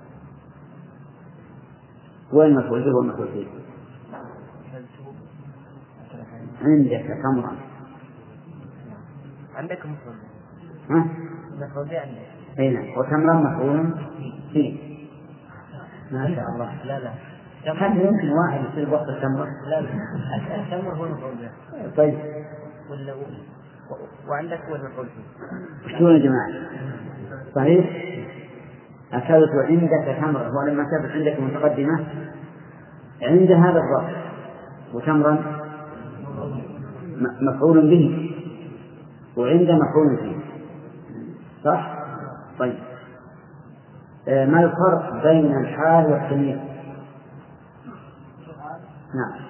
وين المفعول به والمفعول فيه؟ عندك تمرا. عندك مفعول. ها؟ مفعول به عندك. هنا وتمرا مفعول فيه. ما شاء الله. لا لا. هل يمكن واحد يصير وقت التمر؟ لا لا. التمر هو المفعول به. طيب. ولا وعندك هو المفعول فيه. شو يا جماعة؟ صحيح؟ أكلت عندك تمرا، هو لما كانت عندك متقدمة عند هذا الظرف، وتمرا مفعول به وعند مفعول فيه، صح؟ طيب ما الفرق بين الحال والتمييز؟ نعم.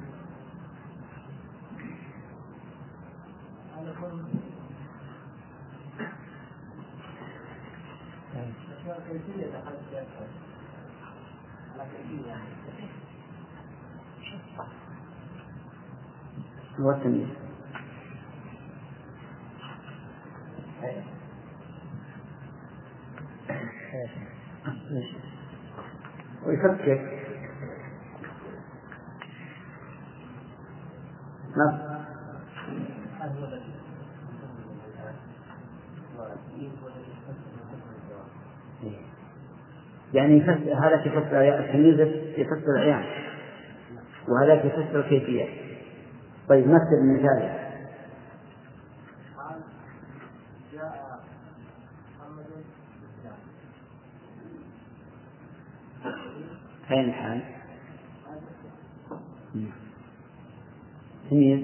هو التمييز. ويفكر نعم. يعني يفسر هذا يفسر التمييز يفسر العيان وهذا يفسر الكيفية. طيب مثل المثال. أين الحال؟ تمييز.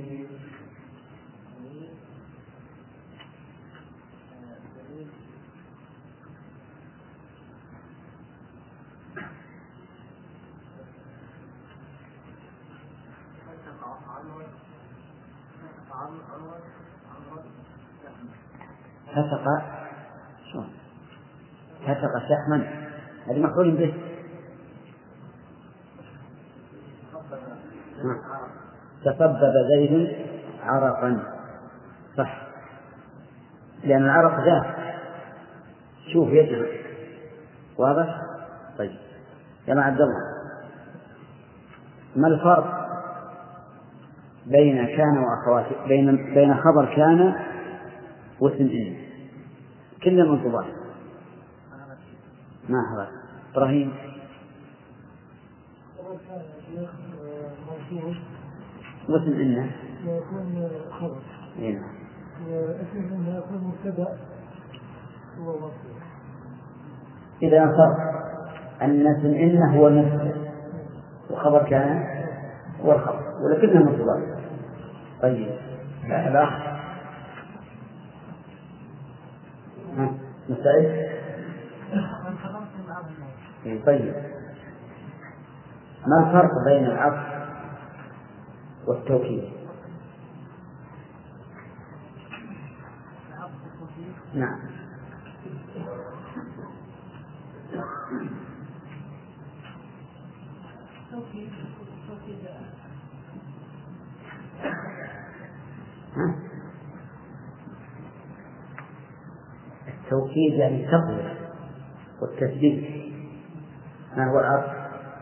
فتق شلون؟ فتق شحما، هذا مفعول به. تسبب زيد عرقا، صح، لأن العرق ذات شوف يجري، واضح؟ طيب يا عبد الله، ما الفرق بين كان وأخواته، بين بين خبر كان واسم إن؟ كلنا منصوبات. ما هذا إبراهيم؟ واسم إن يكون خبر. إيه. واسم إن يكون مبتدأ ومصدر. إذا الفرق أن اسم إن هو المبتدأ وخبر كان هو الخبر، ولكنها منصوبات. طيب الأخ مستعد؟ طيب ما الفرق بين العطف والتوكيد؟ نعم. التوكيد يعني التقوية والتسديد. ما هو العطف؟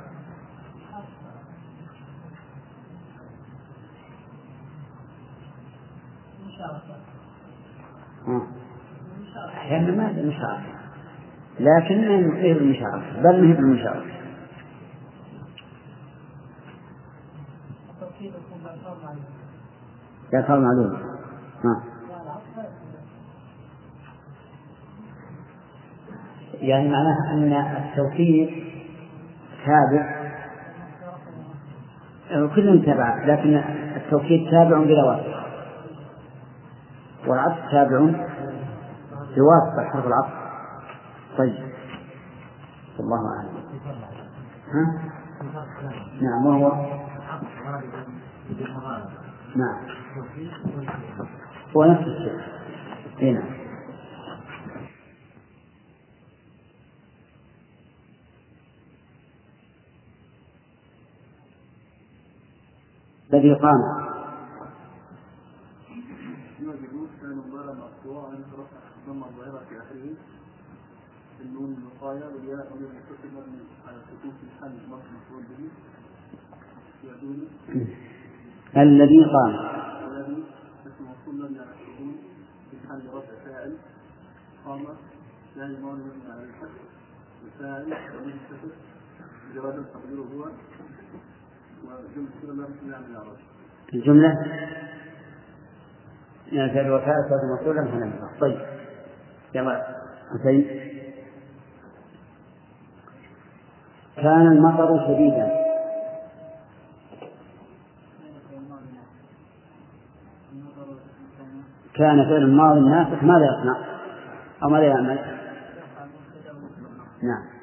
أحيانا ما هي المشاركة، لكن ما هي المشاركة، بل ما هي المشاركة. يا معلوم. يعني معناها أن التوكيد تابع، كلهم تابع، لكن التوكيد تابع بلا واسطة، والعطف تابع بواسطة حرف العطف. طيب الله أعلم. ها؟ نعم. وهو نعم هو نفس الشيء هنا. الذي قام كان مبالغ مقطوع عن رفع ضم الظاهرة في آخره النون المقايا والياء أو المتصلة على السكون في محل مصر مفعول به يدون الذي قام الذي اسم موصول مبني على السكون في محل رفع فاعل قام ثاني معنى مبني على الفتح الفاعل ضمير الكسر جواب تقديره هو وجملة كل ما بسم عن الأعراض. الجملة يعني في الوفاء صار مقولا هنا. طيب يلا حسين. كان المطر شديدا. كان فعل الماضي الناسخ ماذا يصنع أو ماذا يعمل؟ نعم.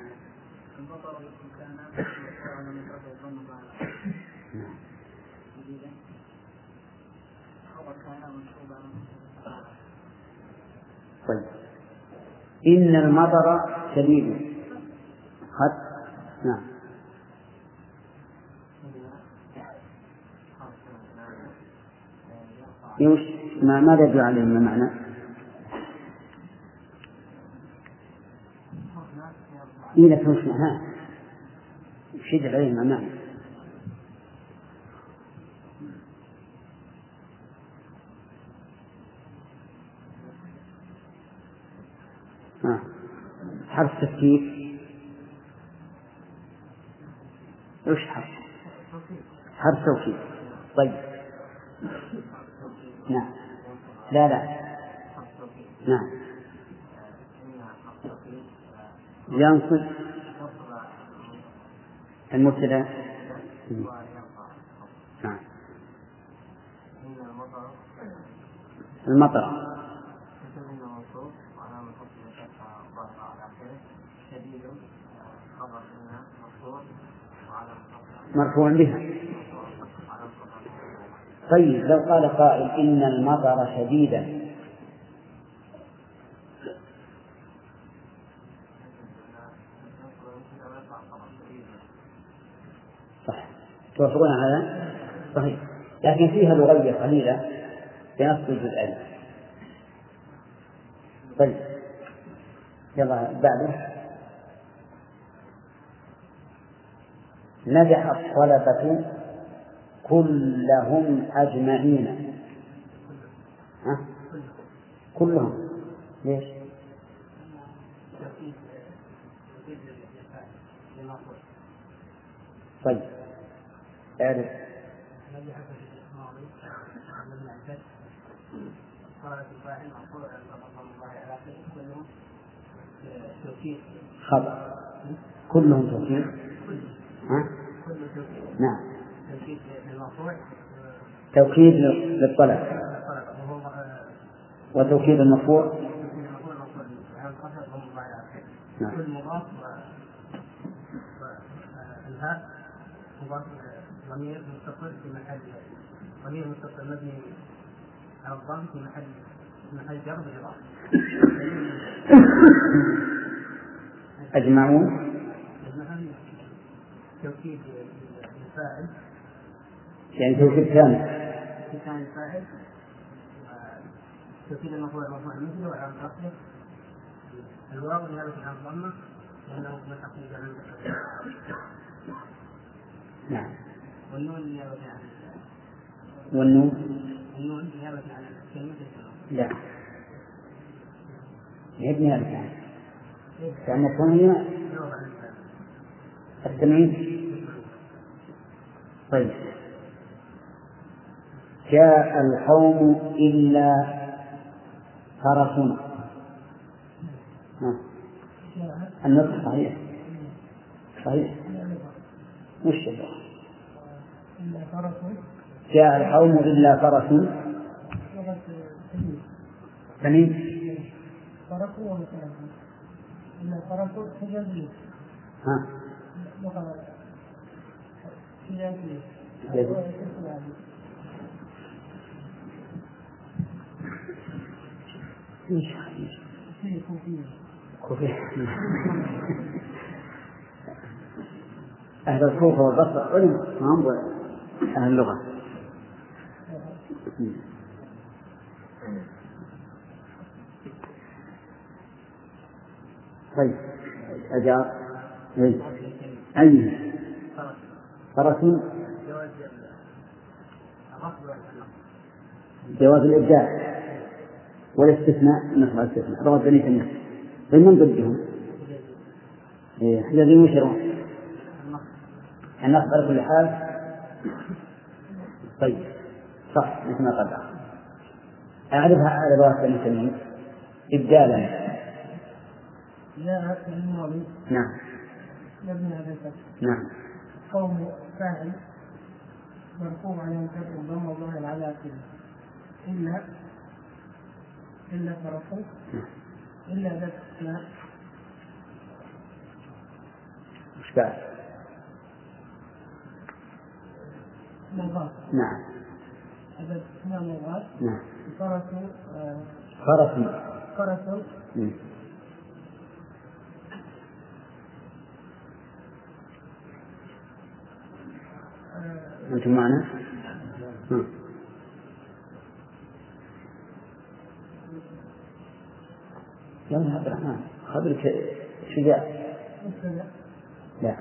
طيب إن المطر شديد. خط. نعم. يوش ما ماذا يدل عليه من معنى؟ إيه لك وش معناه؟ شد عليه ما معنى؟ آه. حرف تفكير. وش حرف؟ حرف توكيد. طيب نعم. لا لا نعم. ينصب المبتدأ. نعم. المطر مرفوع بها. طيب لو قال قائل إن المطر شديدا صح توافقون على هذا؟ صحيح، لكن فيها لغية قليلة بنص الجزئين. طيب يلا بعده. نجح الطلبة كلهم أجمعين. ها؟ كلهم ليش؟ طيب اعرف. خطأ. كلهم توكيد. ها؟ نعم. توكيد للطلب وتوكيد المرفوع. نعم. الهاء مضاف ضمير متصل في محل ضمير متصل مبني على الضم في محل محل جر بالإضافة. أجمعون توكيد الفاعل يعني توكيد ثاني ثاني الفاعل توكيد المفعول مرفوع مثله وعلامة رفعه الواو نيابة عن الضمة لأنه ملحق بجمع نعم والنون نيابة عن والنون النون نيابة عن كلمة لا يبني على الفعل كان الثانية التمييز. طيب جاء القوم إلا فرسنا النطق صحيح صحيح مش جاء القوم إلا فرس تمييز فرقوا ومثلث إن فرقوا حجازين ها لغة حجازين ايش شيء كوفي كوفي أهل الكوفة والبصرة علم ما هم أهل اللغة. طيب أجاب أي فرس جواز الإبداع والاستثناء نصب الاستثناء روى بني تميم من ضدهم الذي ينشرون النصب على كل حال. طيب صح مثل ما قال أعرفها على روى بني تميم إبدالا. لا الماضي نعم مبني على الفتح. نعم قوم فاعل مرفوع على الفتح ضم الله على آخره إلا إلا فرقوا إلا ذات استثناء مش بعد مضاف. نعم هذا استثناء مضاف. نعم فرسوا فرسوا فرسوا أنتم معنا؟ يا عبد الرحمن خبرك شجاع. لا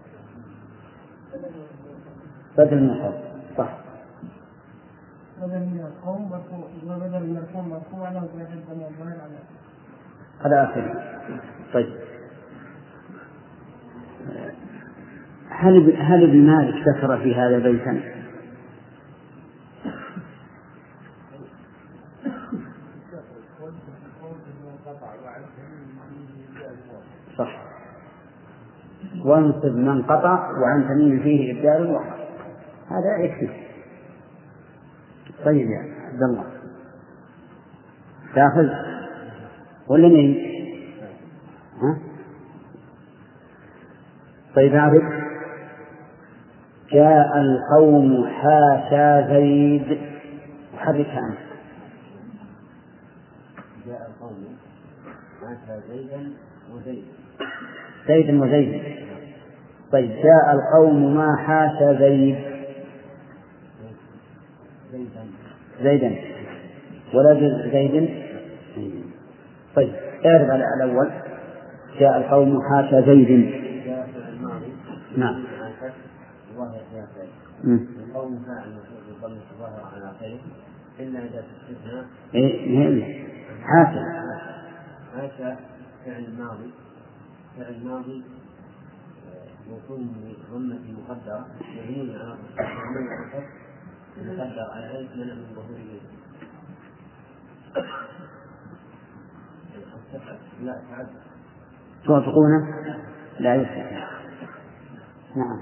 بدل من القوم صح بدل من القوم مرفوع وبدل من القوم مرفوع على وجه الضمير الظاهر على هذا آخر. طيب هل هل ابن مالك ذكر في هذا بيتا؟ صح وانصب من قطع وعن تميم فيه إبدال الوقع هذا يكفي. طيب يا عبد الله تأخذ ولا مين؟ ها؟ طيب عبد جاء القوم حاشا زيد وحركها أنت. جاء القوم حاشا زيدا وزيد زيدا وزيد. طيب جاء القوم ما حاشا زيد زيدا زيدا ولا زيد. طيب اعرف على الأول جاء القوم حاشا زيد. جاء الماضي نعم ظاهر فيها فعل القوم فاعل مفعول بالضم ظاهر على آخره إلا إذا استثناء إيه حاشا حاشا فعل ماضي فعل ماضي موصول بضمة مقدرة مبني على مقدر على ألف منع من ظهوره. لا تعد توافقونه لا يستطيع. نعم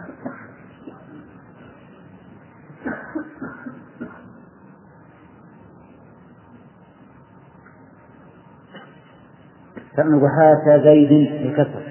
فنقول حاشا زيد بكسر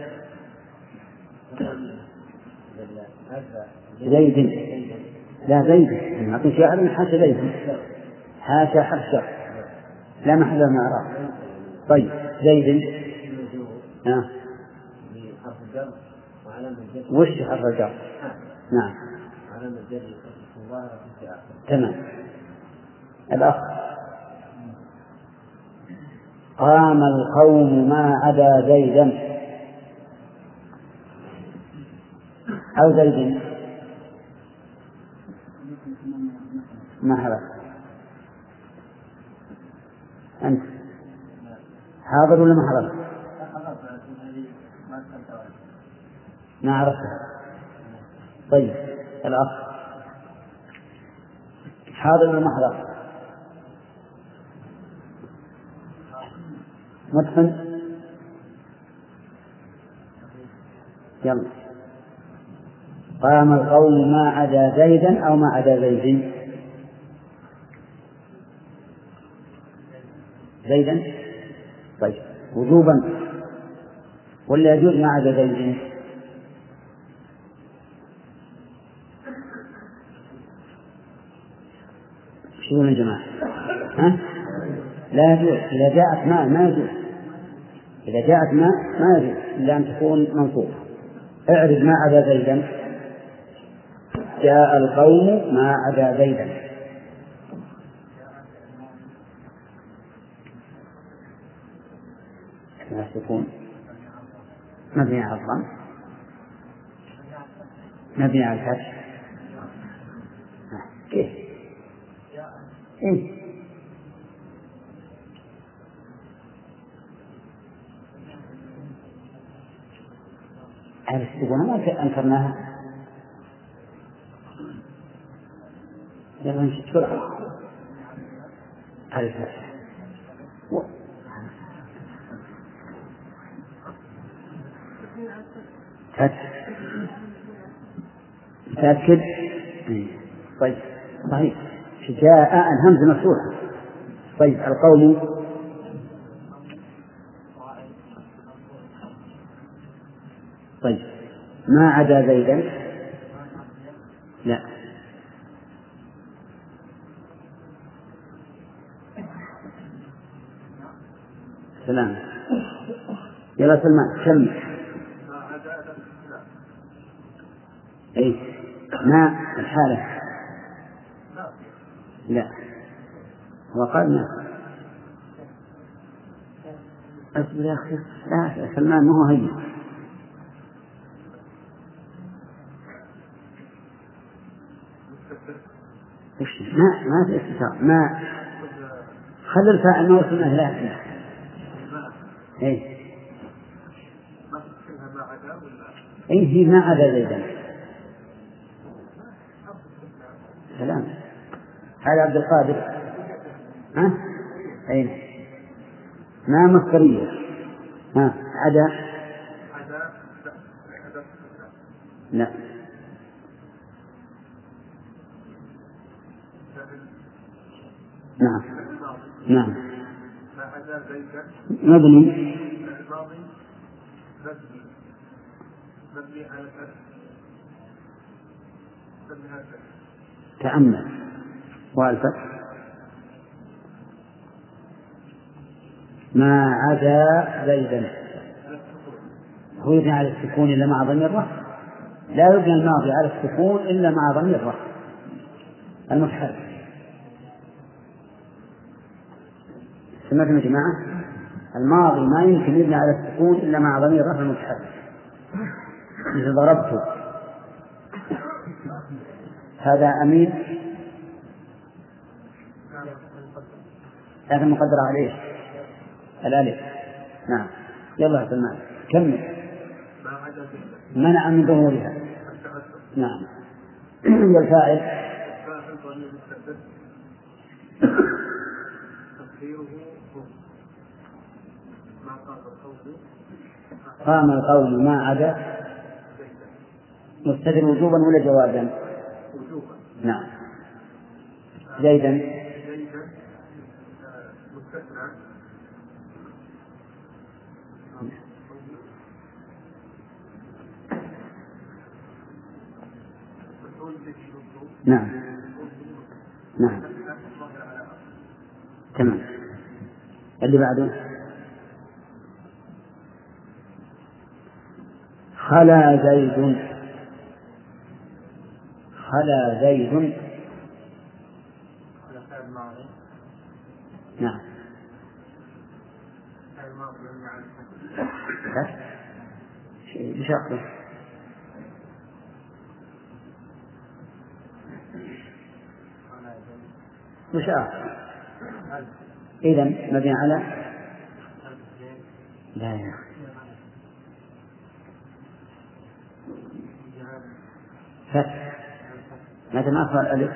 زيد لا زيد نعطي شيء على حاشا زيد حاشا حاشا لا محل من إعراب. طيب زيد ها بحرف الجر وش حرف الجر؟ نعم علامة الجر ظاهرة في آخر. تمام. الأخ قام القوم ما عدا زيدا أو زيد ما حرف. أنت حاضر ولا ما حضر؟ ما عرفتها. طيب الأخ حاضر ولا ما حضر؟ متقن. يلا. قام القوم ما عدا زيدا أو ما عدا زيد؟ زيدا. طيب وجوبا ولا يجوز ما عدا زيد؟ شو يا جماعة؟ ها؟ لا يجوز. إذا جاءت ما ما يجوز. إذا جاءت ما ما يجوز إلا أن تكون منصوبة. اعرف ما عدا زيدا. جاء القوم ما عدا زيدا. ما تكون مبني على الضم مبني على الفتح. كيف؟ إيه؟ عرفت تقول ما أنكرناها. يلا نمشي بسرعة. على الفتح و... فتح. متأكد؟ طيب صحيح. جاء الهمزة مفتوحة. طيب القوم طيب ما عدا زيدا. لا سلام. يلا سلمان كم. اي ما الحالة. لا وقال ما أصبر يا أخي. لا سلمان ما هو هين. ما ما في استفسار. ما خلي الفاعل ما وصلنا لا. اي اي هي ما عدا زيدا. سلام. هذا عبد القادر. ها اي ما مصدرية. ها عدا. لا نعم نعم مبني تأمل والفتح ما عدا زيدا. هو يبني على السكون إلا مع ضمير الرفع. لا يبني الماضي على السكون إلا مع ضمير الرفع المتحرك. سمعتم يا جماعة؟ الماضي ما يمكن يبني على السكون إلا مع ضمير الرفع المتحرك. إذا ضربته هذا أمين هذا مقدر عليه الألف. نعم يلا يا سلمان كمل. منع من ظهورها. نعم والفاعل قام القوم ما عدا مستتر وجوبا ولا جوازا؟ نعم. زيدا نعم نعم تمام. اللي بعده خلا زيد. خلا زيد. نعم. بشرطه. مشاء. إذا مبني على لا يا فتح. متى ما أخذ الألف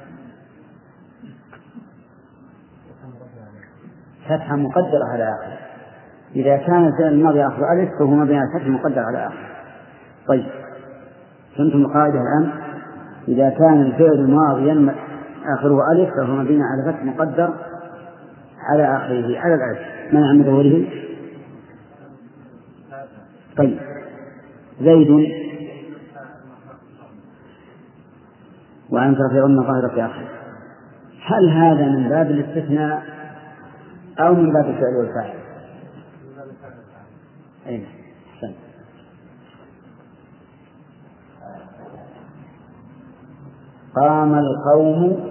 فتحة مقدرة على آخر. إذا كان الفعل الماضي آخر ألف فهو مبني على فتح مقدر على آخر. طيب فهمتم القاعدة الآن؟ إذا كان الفعل ماضيا آخره ألف فهو مبني على فتح مقدر على آخره على الألف منع من ظهوره. طيب زيد وأنت رفيعون ظاهرة في آخره. هل هذا من باب الاستثناء أو من باب الفعل والفاعل؟ أين؟ قام القوم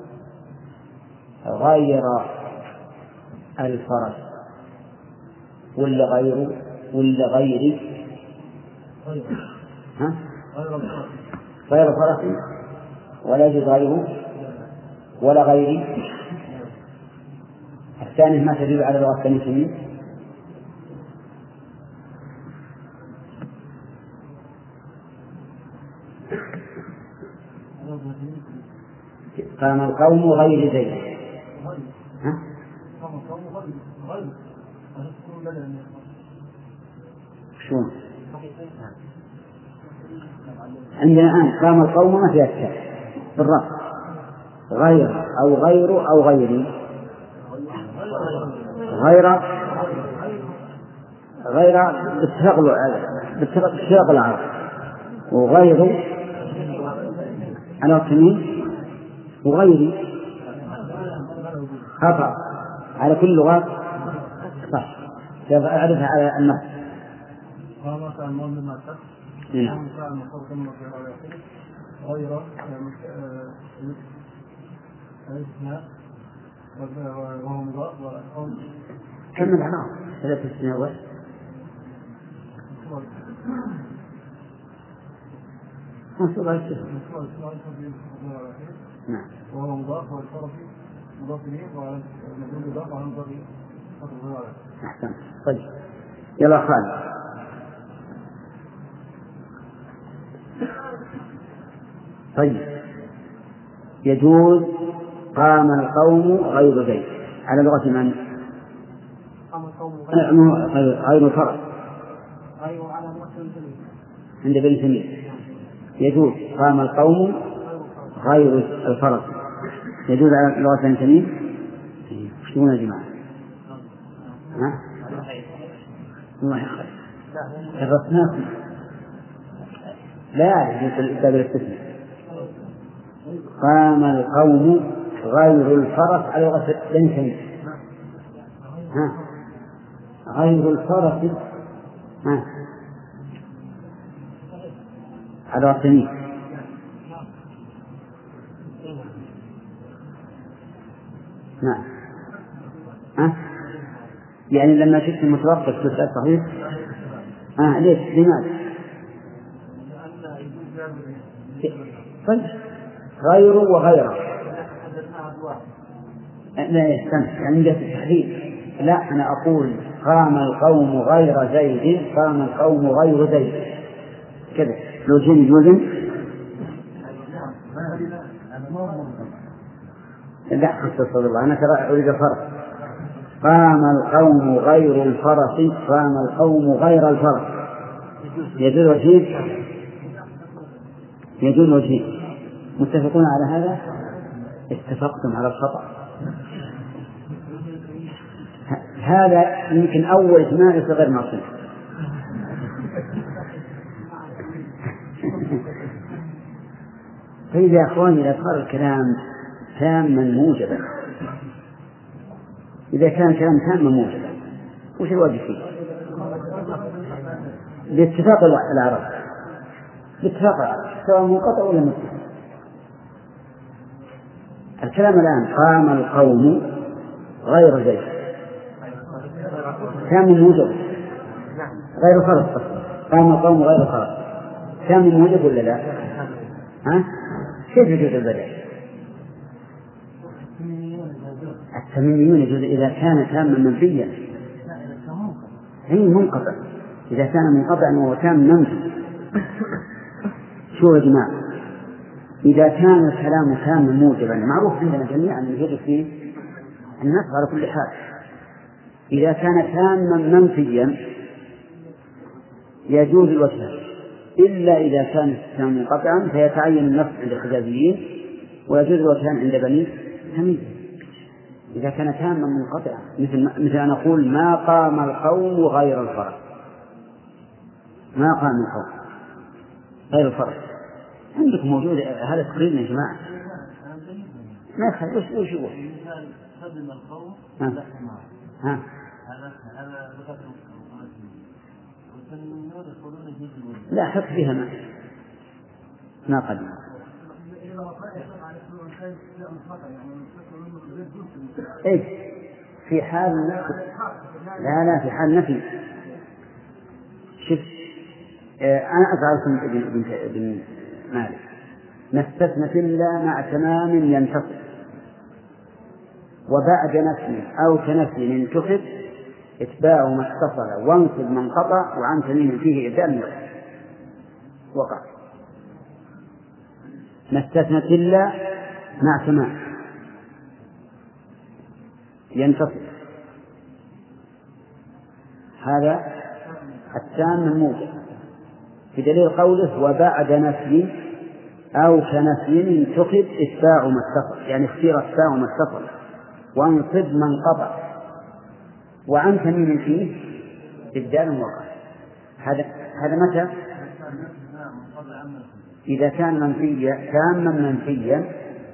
غير الفرس ولا غير ولا غير ها؟ غير فرس ولا يجوز غيره ولا غيري. الثاني ما تدل على لغة المسلمين. قام القوم غير زيد. ها؟ شلون؟ عندنا الآن قام القوم ما فيها التاء بالرفع غير أو غير أو غيري. غير غير باتفاق العرب وغير على التمييز وغيري خطأ على كل لغات صح. أعرفها على النص. نعم. غير وهو مضاف كم من العناصر ثلاثة سنوات. نعم. وهو مضاف والطرف مضاف إليه والمفعول مضاف وعلى مضاف إليه. أحسن. طيب يلا خالد. طيب يجوز قام القوم غير زيد على لغة من؟ غير الفرس عند ابن تيمية. يجوز قام القوم غير الفرس يجوز على لغة ابن تيمية. شلون يا جماعة؟ ها؟ الله يخير الرسمات لا يجوز الإبدال الاستثناء. قام القوم غير الفرس على لغة ابن تيمية. ها غير الفرس ها على لغة تيمية. نعم. ها يعني لما شفت المتوقف في السؤال صحيح. ها ليش لماذا؟ طيب غير وغيره لا يستمع يعني جاء التحديد. لا أنا أقول قام القوم غير زيد قام القوم غير زيد كذا لو جن جوزن لا خصص الله أنا ترى أريد فرق. قام القوم غير الفرس قام القوم غير الفرس يجوز وجيه يجوز وجيه. متفقون على هذا؟ اتفقتم على الخطأ. هذا يمكن أول إجماع غير معصوم. طيب يا أخواني إذا صار الكلام تاما موجبا إذا كان كلام تاما موجبا وش الواجب فيه؟ باتفاق العرب، باتفاق العرب سواء منقطع ولا متصل. الكلام الآن قام القوم غير زيد، كان من موجب غير فرض، قام القوم غير فرض، كان من موجب ولا لا؟ ها؟ كيف يجوز البدل؟ التميميون يجوز إذا كان تاما منفيا، هي منقطع إذا كان منقطعا وهو تام منفي. شو يا جماعة؟ إذا كان الكلام تاما موجبا معروف عندنا جميعا يجوز فيه النص على كل حال. إذا كان تاما منفيا يجوز الوجهان، إلا إذا كان التام منقطعا فيتعين النص عند الحجازيين ويجوز الوجهان عند بني تميم. إذا كان تاما منقطعا مثل مثل أن نقول ما قام القوم غير الفرد، ما قام القوم غير الفرد. عندكم موجود هذا تقريبا يا جماعة؟ ما يخلي وش وش هو؟ ها ها لا حط فيها ما ما قدم. إيه في حال لا لا في حال نفي. شوف آه أنا أزعلكم ابن ابن مالك نستثنى إلا مع تمام ينتصر، وبعد نفي أو تنفي ينتخب اتباع ما اتصل وانصب من قطع وعن تميم فيه إبدال وقع. نستثنى إلا مع تمام ينتصر، هذا التام الموجب بدليل قوله وبعد نفي أو كنفي ينتخب اتباع ما اتصل، يعني اختير اتباع ما اتصل وانصب من قطع وعن تميم فيه إبدال وقع. هذا هذا متى؟ إذا كان منفيا تاما منفيا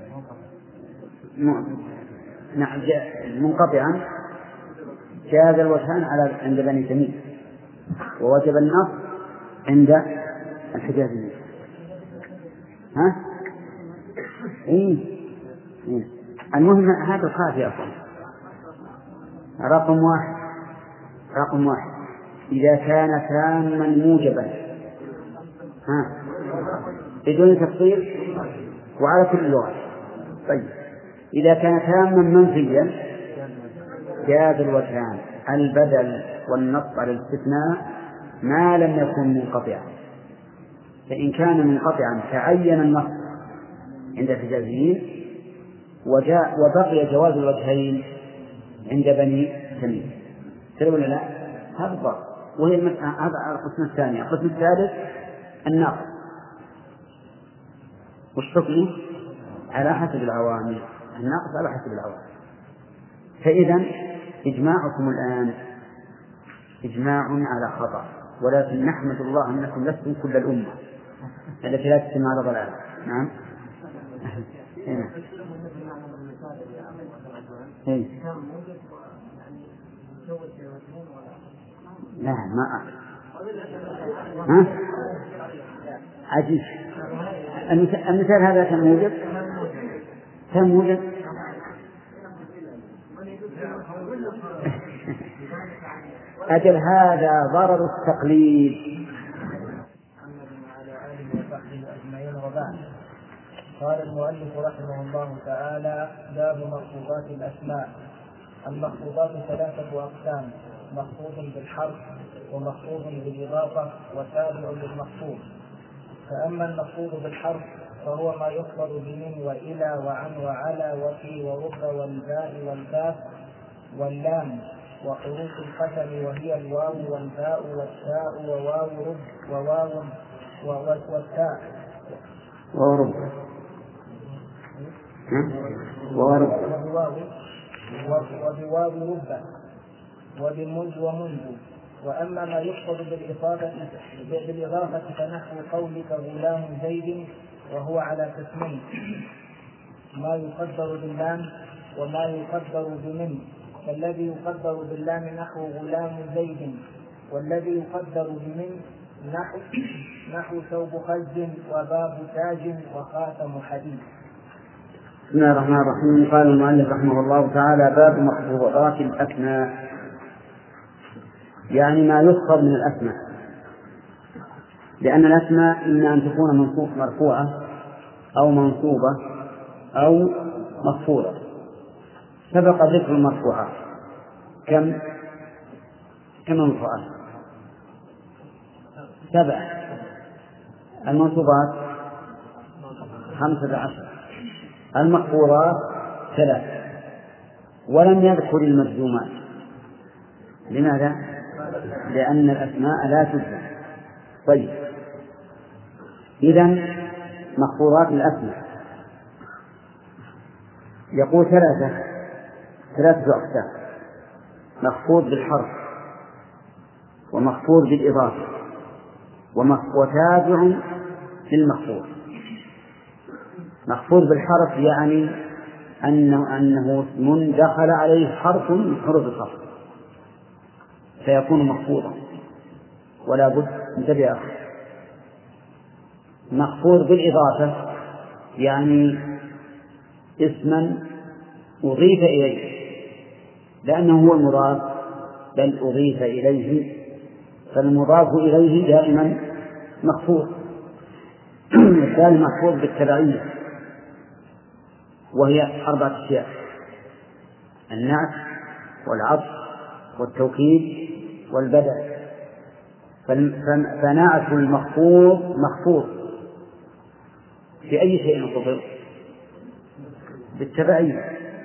منقطعا جاز الوجهان على عند بني تميم ووجب النص عند الحجازيين. ها؟ إيه؟ إيه؟ المهم هذا الخافي أصلا. رقم واحد رقم واحد إذا كان تاما موجبا ها بدون تفصيل وعلى كل لغة. طيب إذا كان تاما منفيا جاز الوجهان البدل والنص على الاستثناء ما لم يكن منقطعا. فإن كان منقطعا تعين النص عند الحجازيين وجاء وبقي جواز الوجهين عند بني تميم. ترى ولا لا؟ هذا الضابط. وهي هذا القسم الثاني. القسم الثالث الناقص والحكم على حسب العوامل، الناقص على حسب العوامل. فإذا إجماعكم الآن إجماع على خطأ، ولكن نحمد الله أنكم لستم كل الأمة التي لا تجتمع على ضلال. نعم. هنا. هنا. لا ما أعرف. ها؟ عجيب. المثال هذا كان موجب كان موجب أجل هذا ضرر التقليد. قال المؤلف رحمه الله تعالى باب مخطوطات الأسماء. المخطوطات ثلاثة أقسام: مخطوط بالحرف ومخطوط بالإضافة وتابع للمخطوط. فأما المخطوط بالحرف فهو ما يخبر بمن وإلى وعن وعلى وفي ورب والباء والكاف واللام وحروف القسم وهي الواو والباء والتاء وواو رب وواو والتاء ورب ورب وبواو رب وبمنذ ومنذ. وأما ما يحفظ بالإضافة بالإضافة فنحو قولك غلام زيد وهو على قسمين: ما يقدر باللام وما يقدر بمن. فالذي يقدر باللام نحو غلام زيد، والذي يقدر بمن نحو نحو ثوب خز وباب تاج وخاتم حديد. بسم الله الرحمن الرحيم. قال المؤلف رحمه الله تعالى: باب مخطوطات الأسماء، يعني ما يخطب من الأسماء، لأن الأسماء إما أن تكون مرفوعة أو منصوبة أو مخفوضة. سبق ذكر المرفوعات. كم كم مرفوعات؟ سبع. المنصوبات خمسة عشر. المخفوضات ثلاث. ولم يذكر المجزومات. لماذا؟ لأن الأسماء لا تجزم. طيب، إذن مخفوضات الأسماء يقول ثلاثة ثلاثة أقسام: مخفوض بالحرف، ومخفوض بالإضافة، وتابع للمخفوض. مخفوض بالحرف يعني أنه, أنه اسم دخل عليه حرف من حروف الخفض فيكون مخفوضا ولا بد من تبع آخر. مخفوض بالإضافة يعني اسما أضيف إليه لأنه هو المضاف، بل أضيف إليه، فالمضاف إليه دائما مخفوض. الثاني مخفوض بالتبعية، وهي أربعة أشياء: النعت والعطف والتوكيد والبدء. فنعت المخفوض مخفوض في أي شيء خفض؟ بالتبعية.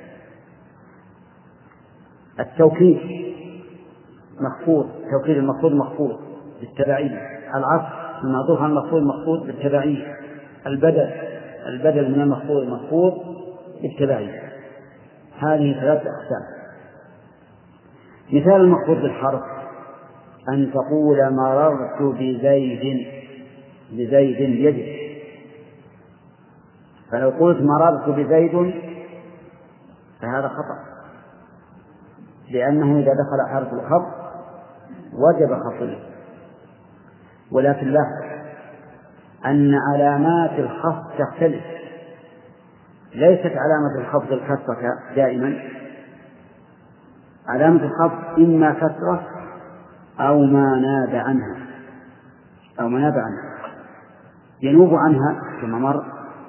التوكيد مخفوض، توكيد المخفوض مخفوض بالتبعية. العطف المعطوف على المخفوض مخفوض بالتبعية. البدل البدل من المخفوض مخفوض بالتبعية. هذه ثلاثة أقسام. مثال المخفوض بالحرف: أن تقول مررت بزيد بزيد يجب. فلو قلت مررت بزيد فهذا خطأ، لأنه إذا دخل حرف الخفض وجب خفضه. ولكن لاحظ أن علامات الخفض تختلف، ليست علامة الخفض الكسرة دائما. علامة الخفض إما كسرة أو ما ناب عنها أو ما ناب عنها ينوب عنها كما مر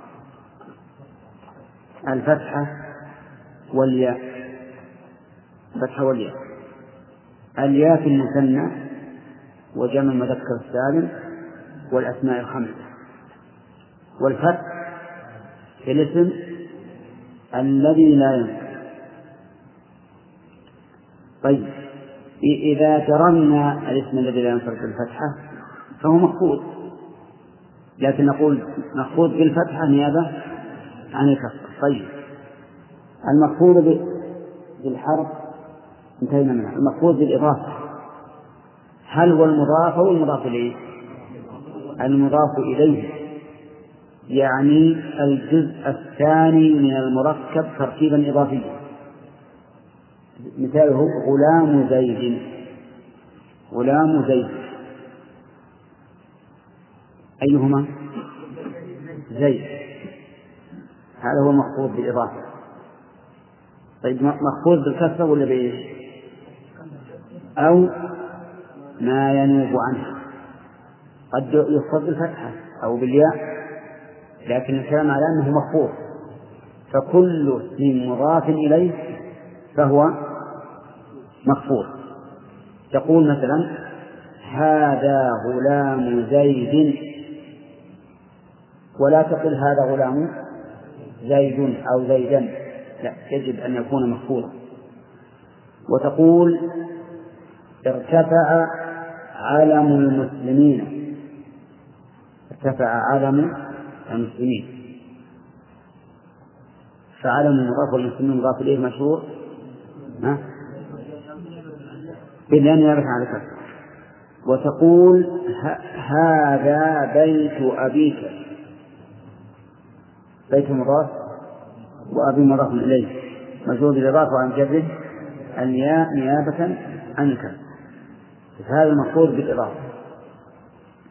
الفتحة والياء. فتحة والياء، الياء في المثنى وجمع المذكر السالم والأسماء الخمسة، والفتح في الاسم الذي لا ينفع. طيب، إذا جرمنا الاسم الذي لا ينفع بالفتحة فهو مخفوض، لكن نقول مخفوض بالفتحة نيابة عن الكسر. طيب، المخفوض بالحرف انتهينا منه. المخفوض بالإضافة هل هو المضاف أو المضاف إليه؟ المضاف إليه، يعني الجزء الثاني من المركب تركيبا إضافيا. مثاله غلام زيد. غلام زيد أيهما؟ زيد. هذا هو المخفوض بالإضافة. طيب، مخفوض بالكسرة ولا بإيش؟ أو ما ينوب عنه، قد يخفض بالفتحة أو بالياء، لكن الكلام على أنه مخفوض. فكل اسم مضاف إليه فهو مخفوض. تقول مثلا هذا غلام زيد، ولا تقل هذا غلام زيد أو زيدا، لا، يجب أن يكون مخفوضا. وتقول ارتفع علم المسلمين. ارتفع علم المسلمين، فعلم المضاف والمسلمين مضاف إليه مشهور بالله نيابة على كسر. وتقول هذا بيت أبيك. بيت مضاف وأبي مضاف إليه مشهور بالإضافة عن جره الياء نيابة عن الكسر. هذا المفروض بالإضافة.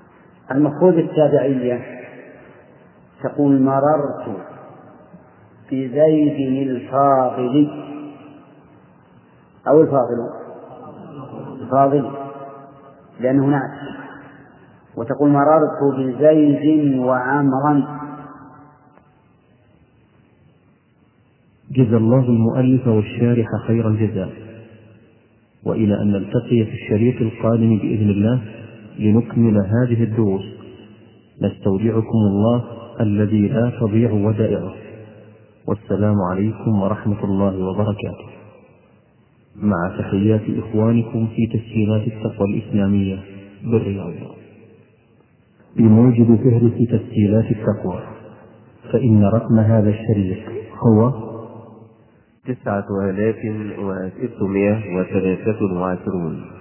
المفروض التابعية تقول مررت بزيد الفاضل أو الفاضل الفاضل لأنه نعت، وتقول مررت بزيد وعمرا. جزا الله المؤلف والشارح خير الجزاء، وإلى أن نلتقي في الشريط القادم بإذن الله لنكمل هذه الدروس، نستودعكم الله الذي لا تضيع ودائعه، والسلام عليكم ورحمة الله وبركاته، مع تحيات إخوانكم في تسجيلات التقوى الإسلامية بالرياض. بموجب فهرس تسجيلات التقوى، فإن رقم هذا الشريط هو تسعة آلاف وستمائة وثلاثة وعشرون.